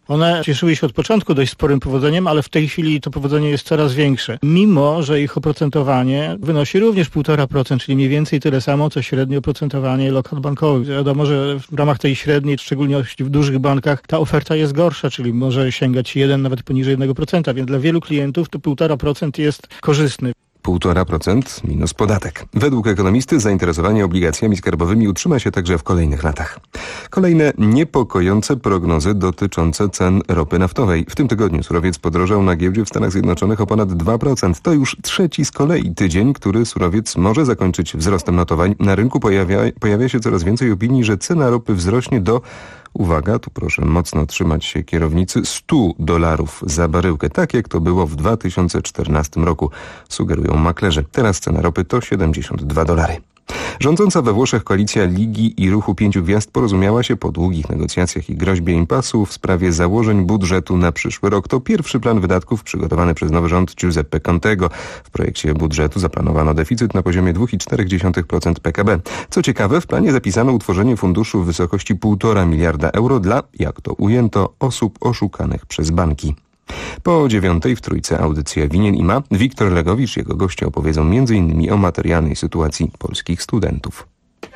One cieszyły się od początku dość sporym powodzeniem, ale w tej chwili to powodzenie jest coraz większe. Mimo że ich oprocentowanie wynosi również 1,5%, czyli mniej więcej tyle samo, co średnie oprocentowanie lokat bankowych. Wiadomo, że w ramach tej średniej, szczególnie w dużych bankach, ta oferta jest gorsza, czyli może sięgać 1, nawet poniżej 1%, więc dla wielu klientów to 1,5% jest korzystny. 1,5% minus podatek. Według ekonomisty zainteresowanie obligacjami skarbowymi utrzyma się także w kolejnych latach. Kolejne niepokojące prognozy dotyczące cen ropy naftowej. W tym tygodniu surowiec podrożał na giełdzie w Stanach Zjednoczonych o ponad 2%. To już trzeci z kolei tydzień, który surowiec może zakończyć wzrostem notowań. Na rynku pojawia się coraz więcej opinii, że cena ropy wzrośnie do, uwaga, tu proszę mocno trzymać się kierownicy, $100 za baryłkę, tak jak to było w 2014 roku, sugerują maklerzy. Teraz cena ropy to $72. Rządząca we Włoszech koalicja Ligi i Ruchu Pięciu Gwiazd porozumiała się po długich negocjacjach i groźbie impasu w sprawie założeń budżetu na przyszły rok. To pierwszy plan wydatków przygotowany przez nowy rząd Giuseppe Contego. W projekcie budżetu zaplanowano deficyt na poziomie 2,4% PKB. Co ciekawe, w planie zapisano utworzenie funduszu w wysokości 1,5 miliarda euro dla, jak to ujęto, osób oszukanych przez banki. Po 9:00 w Trójce audycja Winien i Ma. Wiktor Legowicz i jego goście opowiedzą m.in. o materialnej sytuacji polskich studentów.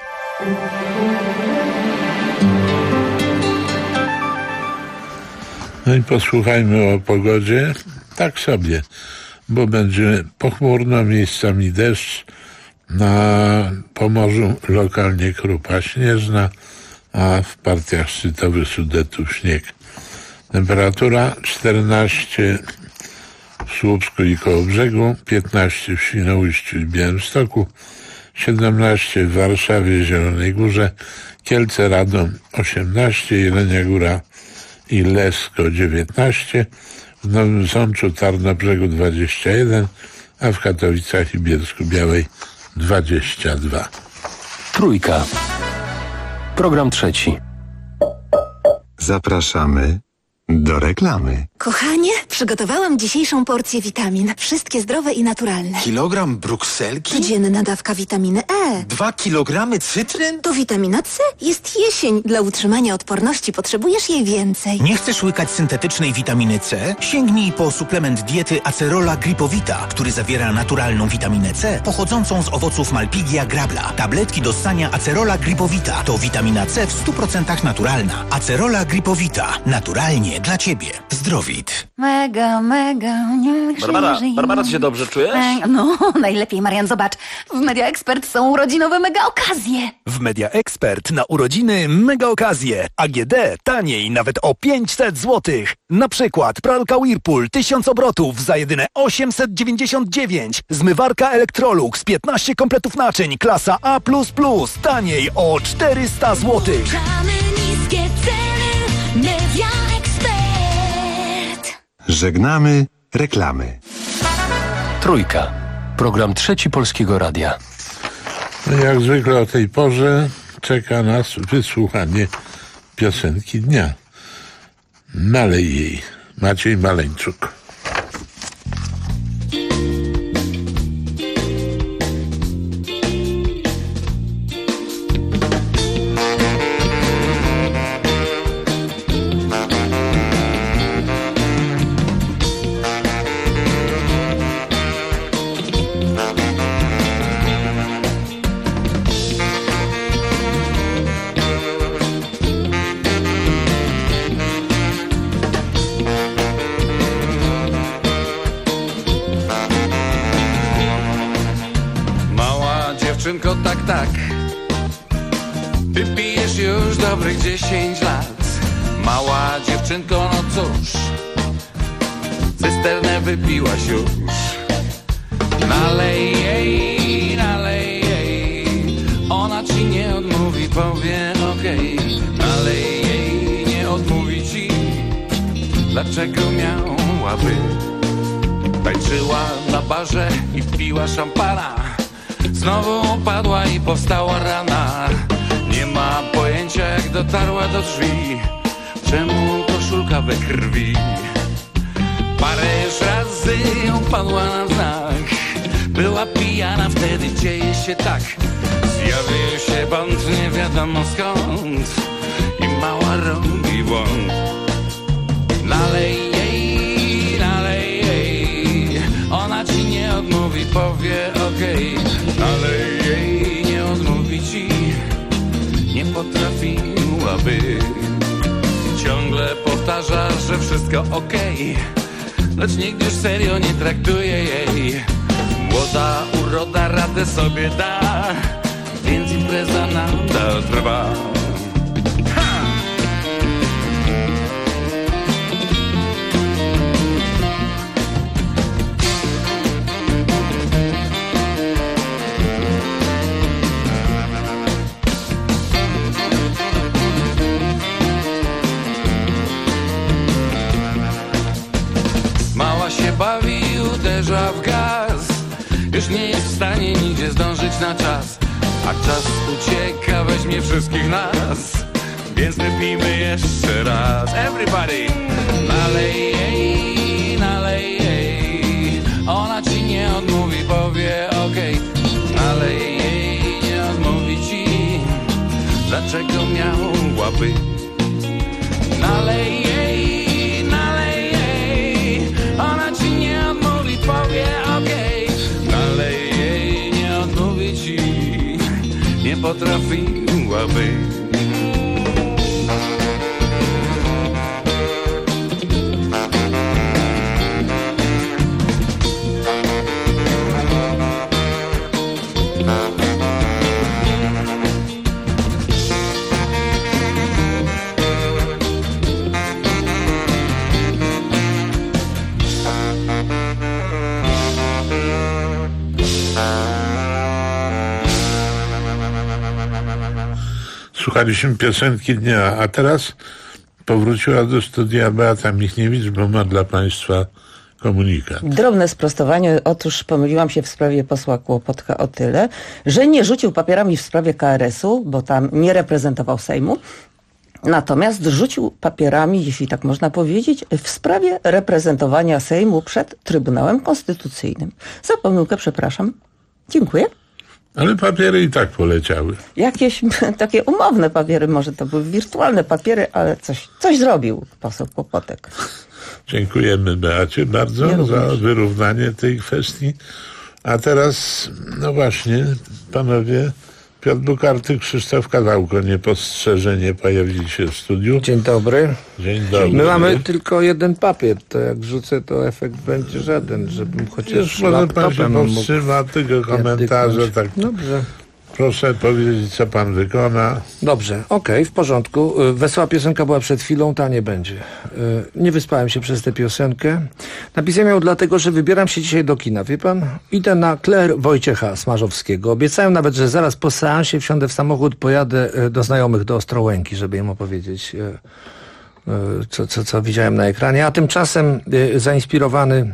No i posłuchajmy o pogodzie. Tak sobie, bo będzie pochmurno, miejscami deszcz, na Pomorzu lokalnie krupa śnieżna, a w partiach szczytowych Sudetów śnieg. Temperatura 14 w Słupsku i Kołobrzegu, 15 w Świnoujściu i Białymstoku, 17 w Warszawie, Zielonej Górze, Kielce, Radom 18, Jelenia Góra i Lesko 19, w Nowym Sączu, Tarnobrzegu 21, a w Katowicach i Bielsku-Białej 22. Trójka. Program trzeci. Zapraszamy do reklamy. Kochanie, przygotowałam dzisiejszą porcję witamin. Wszystkie zdrowe i naturalne. Kilogram brukselki? Codzienna dawka witaminy E. 2 kilogramy cytryn? To witamina C. Jest jesień. Dla utrzymania odporności potrzebujesz jej więcej. Nie chcesz łykać syntetycznej witaminy C? Sięgnij po suplement diety Acerola Gripowita, który zawiera naturalną witaminę C pochodzącą z owoców Malpighia grabla. Tabletki do ssania Acerola Gripowita to witamina C w 100% naturalna. Acerola Gripowita. Naturalnie dla Ciebie. Zdrowit. Mega, niech Barbara, ty się dobrze czujesz? No, najlepiej, Marian, zobacz. W Media Expert są urodzinowe mega okazje. W Media Expert na urodziny mega okazje. AGD taniej nawet o 500 zł. Na przykład pralka Whirlpool 1000 obrotów za jedyne 899. Zmywarka Electrolux 15 kompletów naczyń klasa A++. Taniej o 400 zł. Niskie ceny. Media Expert. Żegnamy reklamy. Trójka. Program trzeci Polskiego Radia. No jak zwykle o tej porze czeka nas wysłuchanie piosenki dnia. Nalej jej. Maciej Maleńczuk. Dziewczynko, tak, ty pijesz już dobrych 10 lat. Mała dziewczynko, no cóż, cysternę wypiłaś już. Nalej jej, ona ci nie odmówi, powie okej. Nalej jej, nie odmówi ci, dlaczego miałaby. Tańczyła na barze i piła szampana. Znowu upadła i powstała rana. Nie ma pojęcia, jak dotarła do drzwi. Czemu koszulka we krwi? Parę już razy upadła na znak. Była pijana, wtedy dzieje się tak. Zjawił się bądź nie wiadomo skąd i mała robi błąd. uważa, że wszystko okej, lecz nigdy już serio nie traktuje jej. Młoda uroda radę sobie da, więc impreza nadal trwa. Mała się bawi i uderza w gaz, już nie jest w stanie nigdzie zdążyć na czas, a czas ucieka, weźmie wszystkich nas, więc wypijmy jeszcze raz. Everybody! Nalej jej, ona ci nie odmówi, powie okej. Nalej jej, nie odmówi ci, dlaczego miałaby. Nalej jej, ona ci nie odmówi, powie okej. Nalej jej, nie odmówi ci, nie potrafiłaby. Słuchaliśmy piosenki dnia, a teraz powróciła do studia Beata Michniewicz, bo ma dla Państwa komunikat. Drobne sprostowanie. Otóż pomyliłam się w sprawie posła Kłopotka o tyle, że nie rzucił papierami w sprawie KRS-u, bo tam nie reprezentował Sejmu. Natomiast rzucił papierami, jeśli tak można powiedzieć, w sprawie reprezentowania Sejmu przed Trybunałem Konstytucyjnym. Za pomyłkę przepraszam. Dziękuję. Ale papiery i tak poleciały. Jakieś takie umowne papiery, może to były wirtualne papiery, ale coś zrobił poseł Kłopotek. Dziękujemy Beacie bardzo za wyrównanie tej kwestii. A teraz, no właśnie, panowie, Piotr Bukarty, Krzysztof Kawałko, niepostrzeżenie pojawili się w studiu. Dzień dobry. Dzień dobry. My mamy tylko jeden papier, to jak rzucę, to efekt będzie żaden, żebym chociaż już może pan się powstrzyma tego komentarza. Tak. Dobrze. Proszę powiedzieć, co pan wykona. Dobrze, okej, w porządku. Wesoła piosenka była przed chwilą, ta nie będzie. Nie wyspałem się przez tę piosenkę. Napisałem ją dlatego, że wybieram się dzisiaj do kina, wie pan? Idę na Claire Wojciecha Smarzowskiego. Obiecałem nawet, że zaraz po seansie wsiądę w samochód, pojadę do znajomych do Ostrołęki, żeby im opowiedzieć, co widziałem na ekranie. A tymczasem zainspirowany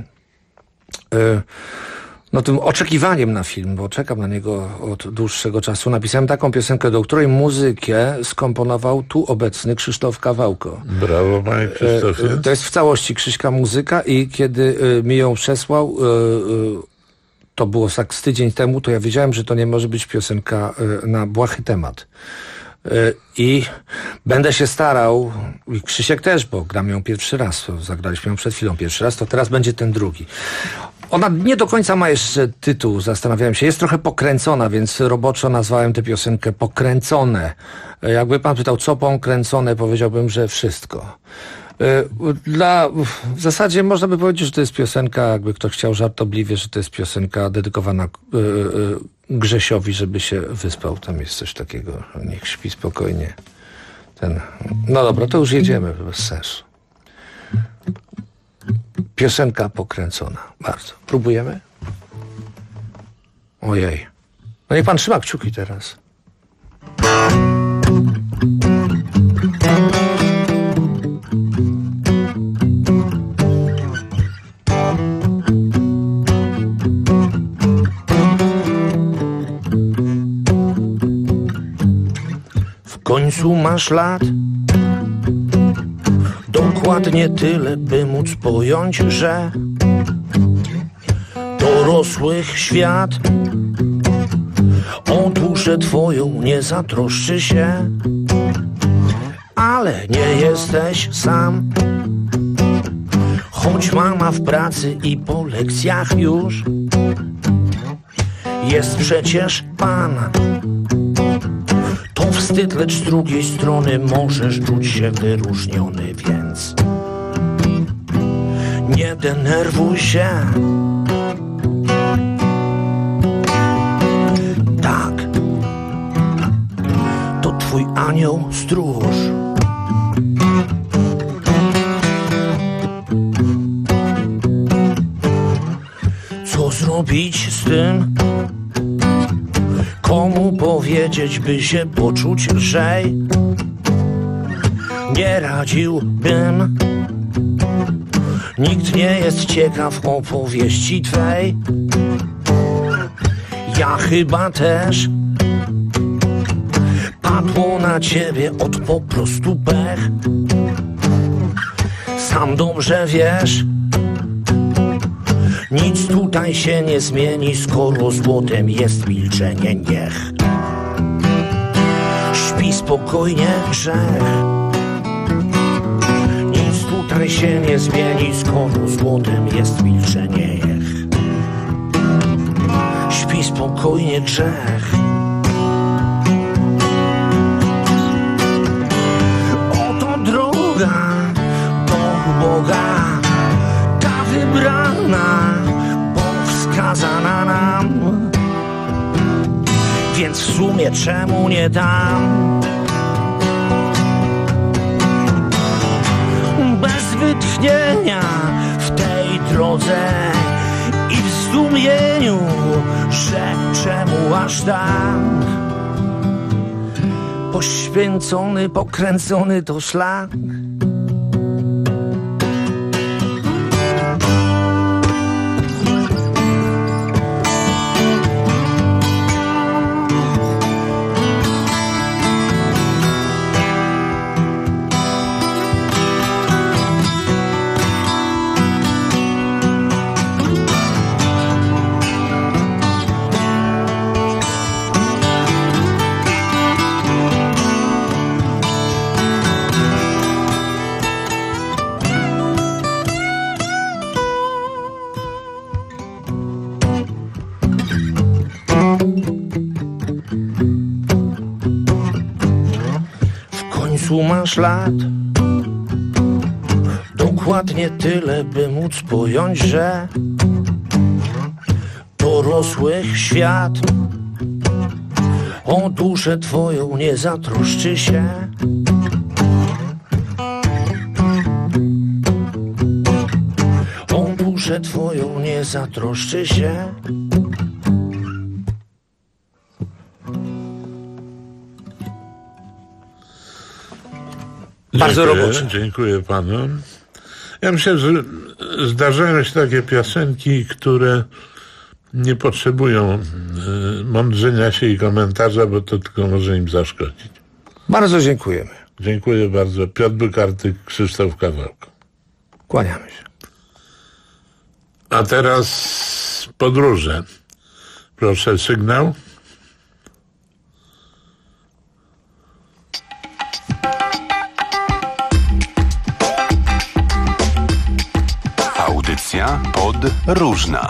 tym oczekiwaniem na film, bo czekam na niego od dłuższego czasu, napisałem taką piosenkę, do której muzykę skomponował tu obecny Krzysztof Kawałko. Brawo, panie Krzysztofie. To jest w całości Krzyśka muzyka i kiedy mi ją przesłał, to było tak z tydzień temu, to ja wiedziałem, że to nie może być piosenka na błahy temat. I będę się starał, i Krzysiek też, bo gram ją pierwszy raz, zagraliśmy ją przed chwilą pierwszy raz, to teraz będzie ten drugi. Ona nie do końca ma jeszcze tytuł, zastanawiałem się, jest trochę pokręcona, więc roboczo nazwałem tę piosenkę Pokręcone. Jakby pan pytał, co pokręcone, powiedziałbym, że wszystko. W zasadzie można by powiedzieć, że to jest piosenka, jakby ktoś chciał żartobliwie, że to jest piosenka dedykowana Grzesiowi, żeby się wyspał. Tam jest coś takiego, niech śpi spokojnie. No dobra, to już jedziemy, bez sensu. Piosenka pokręcona. Bardzo. Próbujemy? Ojej. No niech pan trzyma kciuki teraz. W końcu masz lat dokładnie tyle, by móc pojąć, że dorosłych świat o duszę twoją nie zatroszczy się. Ale nie jesteś sam, choć mama w pracy i po lekcjach już jest przecież pan. To wstyd, lecz z drugiej strony możesz czuć się wyróżniony, więc denerwuj się. Tak, to twój anioł stróż. Co zrobić z tym? Komu powiedzieć, by się poczuć lżej? Nie radziłbym. Nikt nie jest ciekaw opowieści twej. Ja chyba też. Padło na ciebie od po prostu pech. Sam dobrze wiesz, nic tutaj się nie zmieni, skoro złotem jest milczenie. Niech śpi spokojnie grzech. Nic tutaj się nie zmieni, skoro złotem jest milczenie. Niech śpi spokojnie grzech. Oto droga do Boga, ta wybrana, Bóg wskazana nam. Więc w sumie czemu nie dam? Bez wytchnienia w tej drodze i w zdumieniu, że czemu aż tak? Poświęcony, pokręcony to szlak. Masz lat dokładnie tyle, by móc pojąć, że dorosłych świat o duszę twoją nie zatroszczy się. O duszę twoją nie zatroszczy się. Bardzo robocze. Dziękuję panu. Ja myślę, że zdarzają się takie piosenki, które nie potrzebują mądrzenia się i komentarza, bo to tylko może im zaszkodzić. Bardzo dziękujemy. Dziękuję bardzo. Piotr Bykartyk, Krzysztof Kawałko. Kłaniamy się. A teraz podróże. Proszę, sygnał. Audycja podróżna.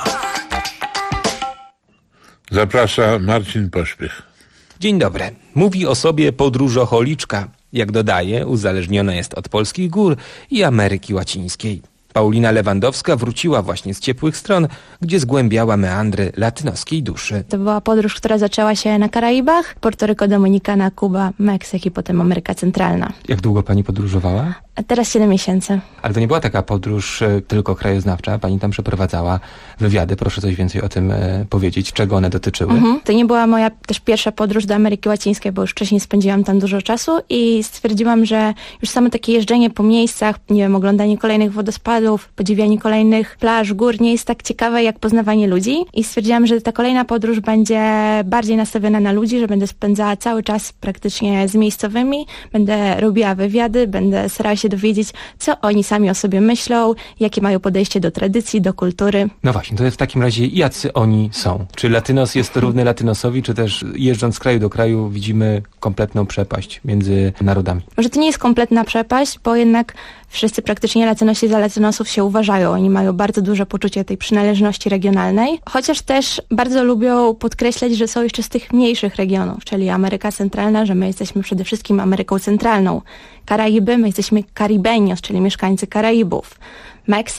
Zaprasza Marcin Pośpiech. Dzień dobry. Mówi o sobie podróżoholiczka. Jak dodaje, uzależniona jest od polskich gór i Ameryki Łacińskiej. Paulina Lewandowska wróciła właśnie z ciepłych stron, gdzie zgłębiała meandry latynoskiej duszy. To była podróż, która zaczęła się na Karaibach, Portoryko, Dominikana, Kuba, Meksyk i potem Ameryka Centralna. Jak długo pani podróżowała? A teraz 7 miesięcy. Ale to nie była taka podróż tylko krajoznawcza, pani tam przeprowadzała wywiady. Proszę coś więcej o tym powiedzieć, czego one dotyczyły? To nie była moja też pierwsza podróż do Ameryki Łacińskiej, bo już wcześniej spędziłam tam dużo czasu i stwierdziłam, że już samo takie jeżdżenie po miejscach, nie wiem, oglądanie kolejnych wodospadów, podziwianie kolejnych plaż, gór nie jest tak ciekawe jak poznawanie ludzi i stwierdziłam, że ta kolejna podróż będzie bardziej nastawiona na ludzi, że będę spędzała cały czas praktycznie z miejscowymi, będę robiła wywiady, będę starała się dowiedzieć, co oni sami o sobie myślą, jakie mają podejście do tradycji, do kultury. No właśnie, to w takim razie jacy oni są? Czy latynos jest równy latynosowi, czy też jeżdżąc z kraju do kraju widzimy kompletną przepaść między narodami? Może to nie jest kompletna przepaść, bo jednak wszyscy praktycznie latynosi za latynosów się uważają. Oni mają bardzo duże poczucie tej przynależności regionalnej, chociaż też bardzo lubią podkreślać, że są jeszcze z tych mniejszych regionów, czyli Ameryka Centralna, że my jesteśmy przede wszystkim Ameryką Centralną. Karaiby, my jesteśmy Caribeños, czyli mieszkańcy Karaibów. Meksyk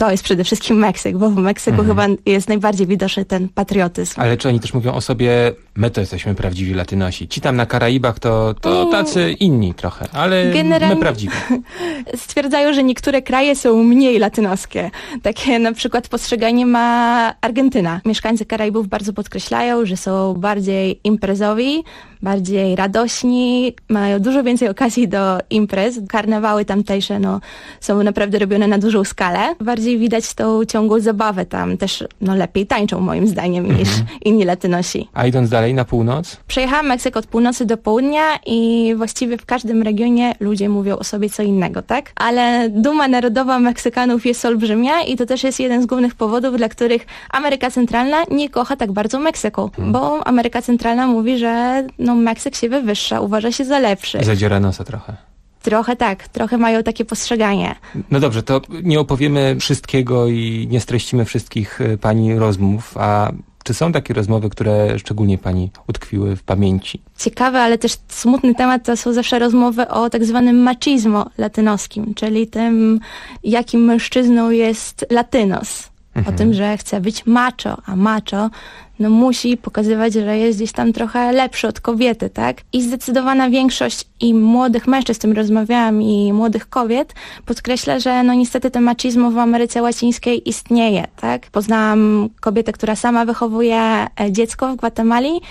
to jest przede wszystkim Meksyk, bo w Meksyku chyba jest najbardziej widoczny ten patriotyzm. Ale czy oni też mówią o sobie, my to jesteśmy prawdziwi Latynosi. Ci tam na Karaibach to tacy inni trochę, ale generalnie my prawdziwi. Stwierdzają, że niektóre kraje są mniej latynoskie. Takie na przykład postrzeganie ma Argentyna. Mieszkańcy Karaibów bardzo podkreślają, że są bardziej imprezowi, bardziej radośni, mają dużo więcej okazji do imprez. Karnawały tamtejsze są naprawdę robione na dużą skalę. Bardziej widać tą ciągłą zabawę tam. Też lepiej tańczą moim zdaniem niż inni Latynosi. A idąc dalej na północ? Przejechałam Meksyk od północy do południa i właściwie w każdym regionie ludzie mówią o sobie co innego, tak? Ale duma narodowa Meksykanów jest olbrzymia i to też jest jeden z głównych powodów, dla których Ameryka Centralna nie kocha tak bardzo Meksyku. Bo Ameryka Centralna mówi, że Meksyk się wywyższa, uważa się za lepszy. Zadziera nosa trochę. Trochę tak, trochę mają takie postrzeganie. No dobrze, to nie opowiemy wszystkiego i nie streścimy wszystkich pani rozmów, a czy są takie rozmowy, które szczególnie pani utkwiły w pamięci? Ciekawy, ale też smutny temat to są zawsze rozmowy o tak zwanym machismo latynoskim, czyli tym, jakim mężczyzną jest latynos. O tym, że chce być macho, a macho musi pokazywać, że jest gdzieś tam trochę lepszy od kobiety, tak? I zdecydowana większość i młodych mężczyzn, z tym rozmawiałam, i młodych kobiet podkreśla, że niestety ten machismo w Ameryce Łacińskiej istnieje, tak? Poznałam kobietę, która sama wychowuje dziecko w Gwatemali,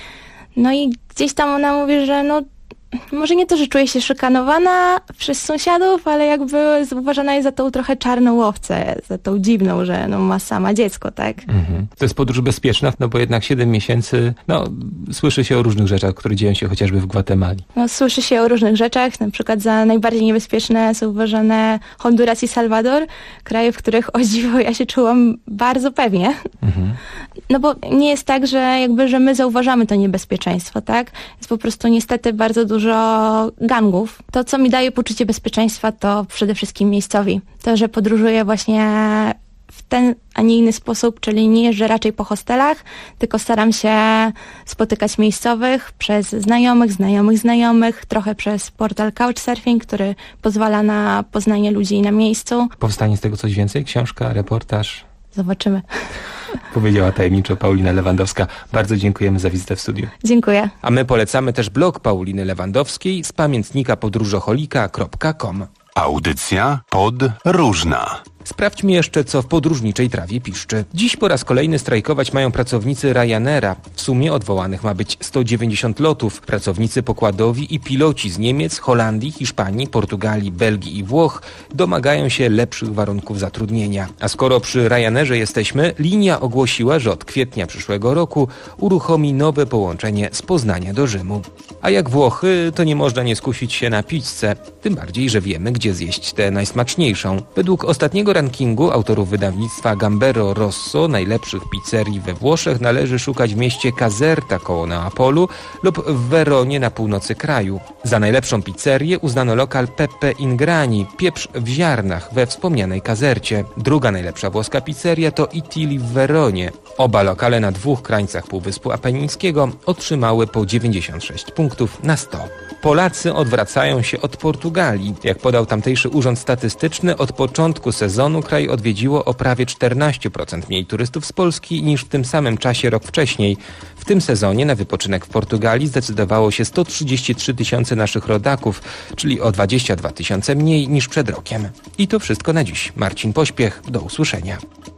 i gdzieś tam ona mówi, że może nie to, że czuje się szykanowana przez sąsiadów, ale jakby uważana jest za tą trochę czarną owcę, za tą dziwną, że ma sama dziecko, tak? To jest podróż bezpieczna, bo jednak 7 miesięcy, słyszy się o różnych rzeczach, które dzieją się chociażby w Gwatemali. Słyszy się o różnych rzeczach, na przykład za najbardziej niebezpieczne są uważane Honduras i Salwador, kraje, w których o dziwo ja się czułam bardzo pewnie. Bo nie jest tak, że my zauważamy to niebezpieczeństwo, tak? Jest po prostu niestety bardzo dużo gangów. To, co mi daje poczucie bezpieczeństwa, to przede wszystkim miejscowi. To, że podróżuję właśnie w ten, a nie inny sposób, czyli nie jeżdżę raczej po hostelach, tylko staram się spotykać miejscowych przez znajomych, trochę przez portal Couchsurfing, który pozwala na poznanie ludzi na miejscu. Powstanie z tego coś więcej? Książka, reportaż? Zobaczymy. Powiedziała tajemniczo Paulina Lewandowska. Bardzo dziękujemy za wizytę w studiu. Dziękuję. A my polecamy też blog Pauliny Lewandowskiej z pamiętnika podróżocholika.com. Audycja podróżna. Sprawdźmy jeszcze, co w podróżniczej trawie piszczy. Dziś po raz kolejny strajkować mają pracownicy Ryanaira. W sumie odwołanych ma być 190 lotów. Pracownicy pokładowi i piloci z Niemiec, Holandii, Hiszpanii, Portugalii, Belgii i Włoch domagają się lepszych warunków zatrudnienia. A skoro przy Ryanairze jesteśmy, linia ogłosiła, że od kwietnia przyszłego roku uruchomi nowe połączenie z Poznania do Rzymu. A jak Włochy, to nie można nie skusić się na pizzę. Tym bardziej, że wiemy, gdzie zjeść tę najsmaczniejszą. Według ostatniego rankingu autorów wydawnictwa Gambero Rosso najlepszych pizzerii we Włoszech należy szukać w mieście Caserta koło Neapolu lub w Weronie na północy kraju. Za najlepszą pizzerię uznano lokal Peppe in Grani, pieprz w ziarnach we wspomnianej Casercie. Druga najlepsza włoska pizzeria to Itili w Weronie. Oba lokale na 2 krańcach Półwyspu Apenińskiego otrzymały po 96 punktów na 100. Polacy odwracają się od Portugalii. Jak podał tamtejszy urząd statystyczny, od początku sezonu kraj odwiedziło o prawie 14% mniej turystów z Polski niż w tym samym czasie rok wcześniej. W tym sezonie na wypoczynek w Portugalii zdecydowało się 133 tysiące naszych rodaków, czyli o 22 tysiące mniej niż przed rokiem. I to wszystko na dziś. Marcin Pośpiech, do usłyszenia.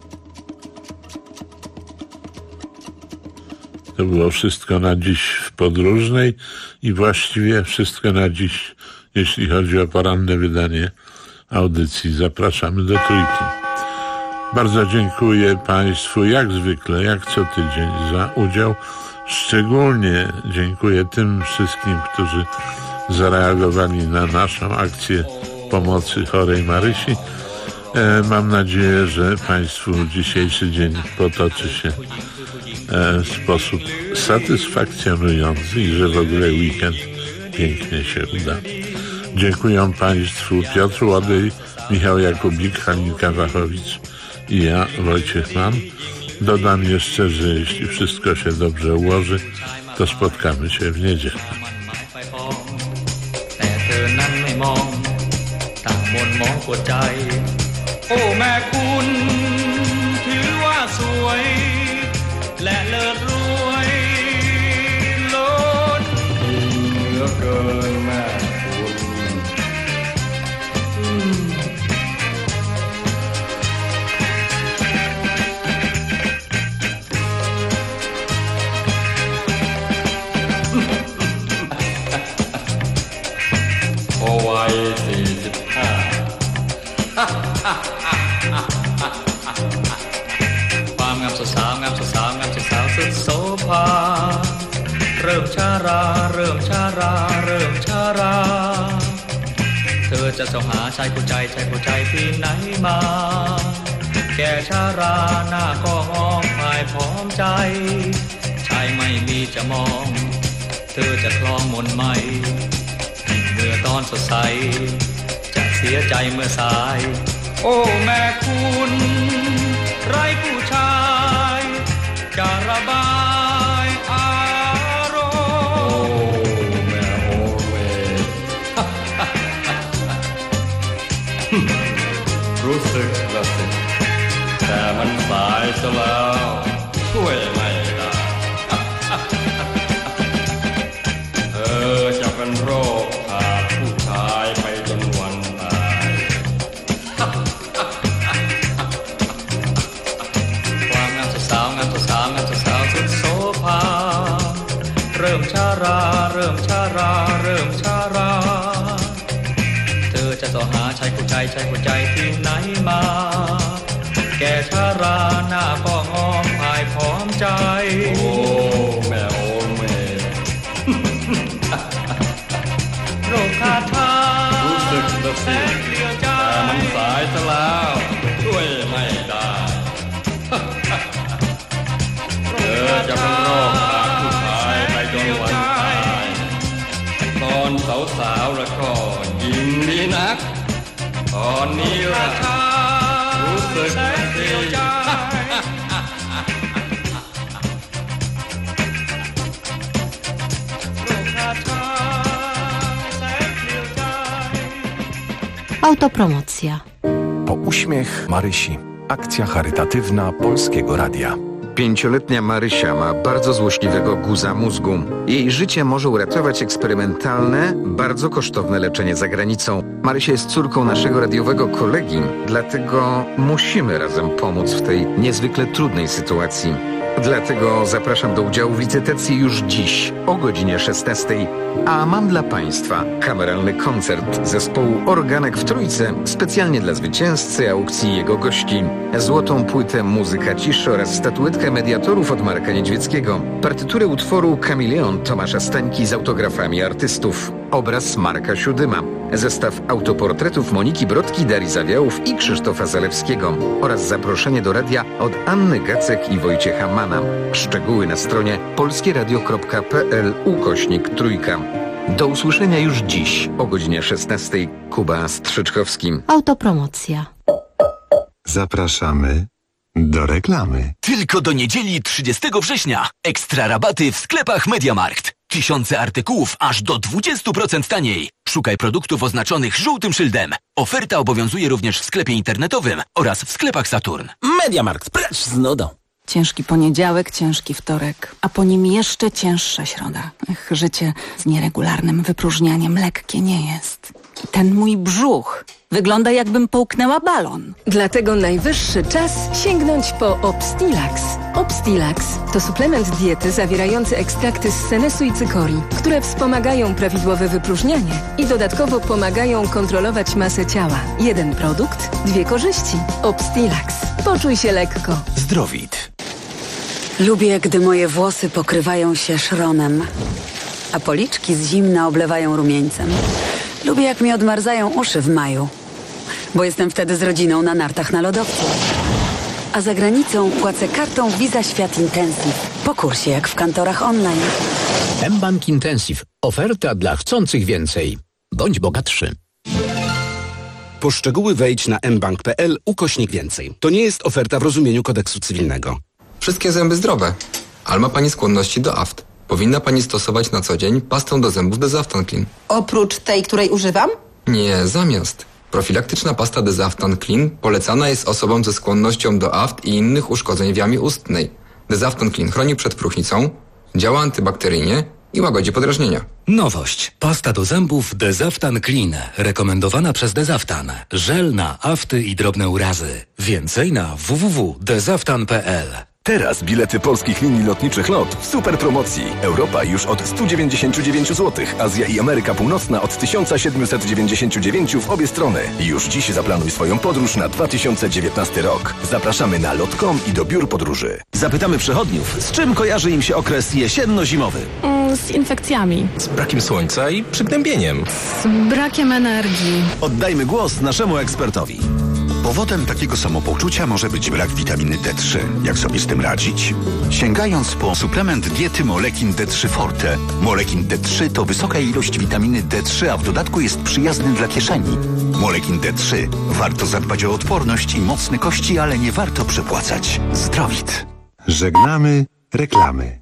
To było wszystko na dziś w podróżnej i właściwie wszystko na dziś, jeśli chodzi o poranne wydanie audycji. Zapraszamy do Trójki. Bardzo dziękuję Państwu, jak zwykle, jak co tydzień, za udział. Szczególnie dziękuję tym wszystkim, którzy zareagowali na naszą akcję pomocy chorej Marysi. Mam nadzieję, że Państwu dzisiejszy dzień potoczy się w sposób satysfakcjonujący i że w ogóle weekend pięknie się uda. Dziękuję Państwu Piotr Łodej, Michał Jakubik, Halinka Wachowicz i ja, Wojciech Mann. Dodam jeszcze, że jeśli wszystko się dobrze ułoży, to spotkamy się w niedzielę. โอ้แม่คุณความงามสาวงามสาวงามสาวสุดโสภาเริ่มชาราเริ่มชาราเริ่มชาราเธอจะเสาหาชายผู้ใจชายผู้ใจที่ไหนมาแก่ชาราหน้าก็หอมหายพร้อมใจชายไม่มีจะมองเธอจะคลองมนต์ไหมเมื่อตอนสดใสจะเสียใจเมื่อสายโอ้แม่คุณไร้ผู้ชายจะระบายอารมณ์โอ้แม่โอ้แม่รู้สึกละสิแต่มันสายซะแล้วช่วยไม่ได้เธอจะเป็นโรคขาดผู้ชายไปจนวันตายความงามสาวงามสาวงามสาวสุดโสภาเริ่มชาราเริ่มชาราเริ่มชาราเธอจะต่อหาชายผู้ใจชายผู้ใจที่ไหนมาแก่ชาราหน้าก็งอมหายพร้อมใจโอ้แม่โอ้แม่โรคขาดชารู้สึกละสิแต่มันสายซะแล้วช่วยไม่ได้เธอจะเป็นโรคขาดผู้ชายไปจนวันตายตอนสาวๆแล้วก็ยิงดีนักตอนนี้ละรู้สึกละสิ Autopromocja. Po uśmiech Marysi. Akcja charytatywna Polskiego Radia. 5-letnia Marysia ma bardzo złośliwego guza mózgu. Jej życie może uratować eksperymentalne, bardzo kosztowne leczenie za granicą. Marysia jest córką naszego radiowego kolegi, dlatego musimy razem pomóc w tej niezwykle trudnej sytuacji. Dlatego zapraszam do udziału w licytacji już dziś o godzinie 16. A mam dla Państwa kameralny koncert zespołu Organek w Trójce specjalnie dla zwycięzcy aukcji i jego gości. Złotą płytę Muzyka ciszy oraz statuetkę mediatorów od Marka Niedźwieckiego. Partyturę utworu Kameleon Tomasza Stańki z autografami artystów. Obraz Marka Siódyma. Zestaw autoportretów Moniki Brodki, Darii Zawiałów i Krzysztofa Zalewskiego. Oraz zaproszenie do radia od Anny Gacek i Wojciecha Mana. Szczegóły na stronie polskieradio.pl/Trójka. Do usłyszenia już dziś o godzinie 16. Kuba Strzyczkowski. Autopromocja. Zapraszamy do reklamy. Tylko do niedzieli 30 września. Ekstra rabaty w sklepach MediaMarkt. Tysiące artykułów aż do 20% taniej. Szukaj produktów oznaczonych żółtym szyldem. Oferta obowiązuje również w sklepie internetowym oraz w sklepach Saturn. MediaMarkt, precz z nudą. Ciężki poniedziałek, ciężki wtorek, a po nim jeszcze cięższa środa. Życie z nieregularnym wypróżnianiem lekkie nie jest. Ten mój brzuch wygląda, jakbym połknęła balon. Dlatego najwyższy czas sięgnąć po Obstilax. Obstilax to suplement diety zawierający ekstrakty z senesu i cykorii, które wspomagają prawidłowe wypróżnianie i dodatkowo pomagają kontrolować masę ciała. Jeden produkt, dwie korzyści. Obstilax. Poczuj się lekko. Zdrowit. Lubię, gdy moje włosy pokrywają się szronem, a policzki z zimna oblewają rumieńcem. Lubię, jak mi odmarzają uszy w maju, bo jestem wtedy z rodziną na nartach na lodowcu. A za granicą płacę kartą Visa Świat Intensive. Po kursie, jak w kantorach online. mBank Intensive. Oferta dla chcących więcej. Bądź bogatszy. Po szczegóły wejdź na mbank.pl/więcej. To nie jest oferta w rozumieniu kodeksu cywilnego. Wszystkie zęby zdrowe, ale ma Pani skłonności do aft. Powinna Pani stosować na co dzień pastę do zębów Desaftan Clean. Oprócz tej, której używam? Nie, zamiast. Profilaktyczna pasta Desaftan Clean polecana jest osobom ze skłonnością do aft i innych uszkodzeń w jamie ustnej. Desaftan Clean chroni przed próchnicą, działa antybakteryjnie i łagodzi podrażnienia. Nowość. Pasta do zębów Desaftan Clean. Rekomendowana przez Desaftan. Żel na afty i drobne urazy. Więcej na www.desaftan.pl. Teraz bilety polskich linii lotniczych LOT w super promocji. Europa już od 199 zł, Azja i Ameryka Północna od 1799 w obie strony. Już dziś zaplanuj swoją podróż na 2019 rok. Zapraszamy na lot.com i do biur podróży. Zapytamy przechodniów, z czym kojarzy im się okres jesienno-zimowy. Z infekcjami. Z brakiem słońca i przygnębieniem. Z brakiem energii. Oddajmy głos naszemu ekspertowi. Powodem takiego samopoczucia może być brak witaminy D3. Jak sobie z tym radzić? Sięgając po suplement diety Molekin D3 Forte. Molekin D3 to wysoka ilość witaminy D3, a w dodatku jest przyjazny dla kieszeni. Molekin D3. Warto zadbać o odporność i mocne kości, ale nie warto przepłacać. Zdrowit. Żegnamy reklamy.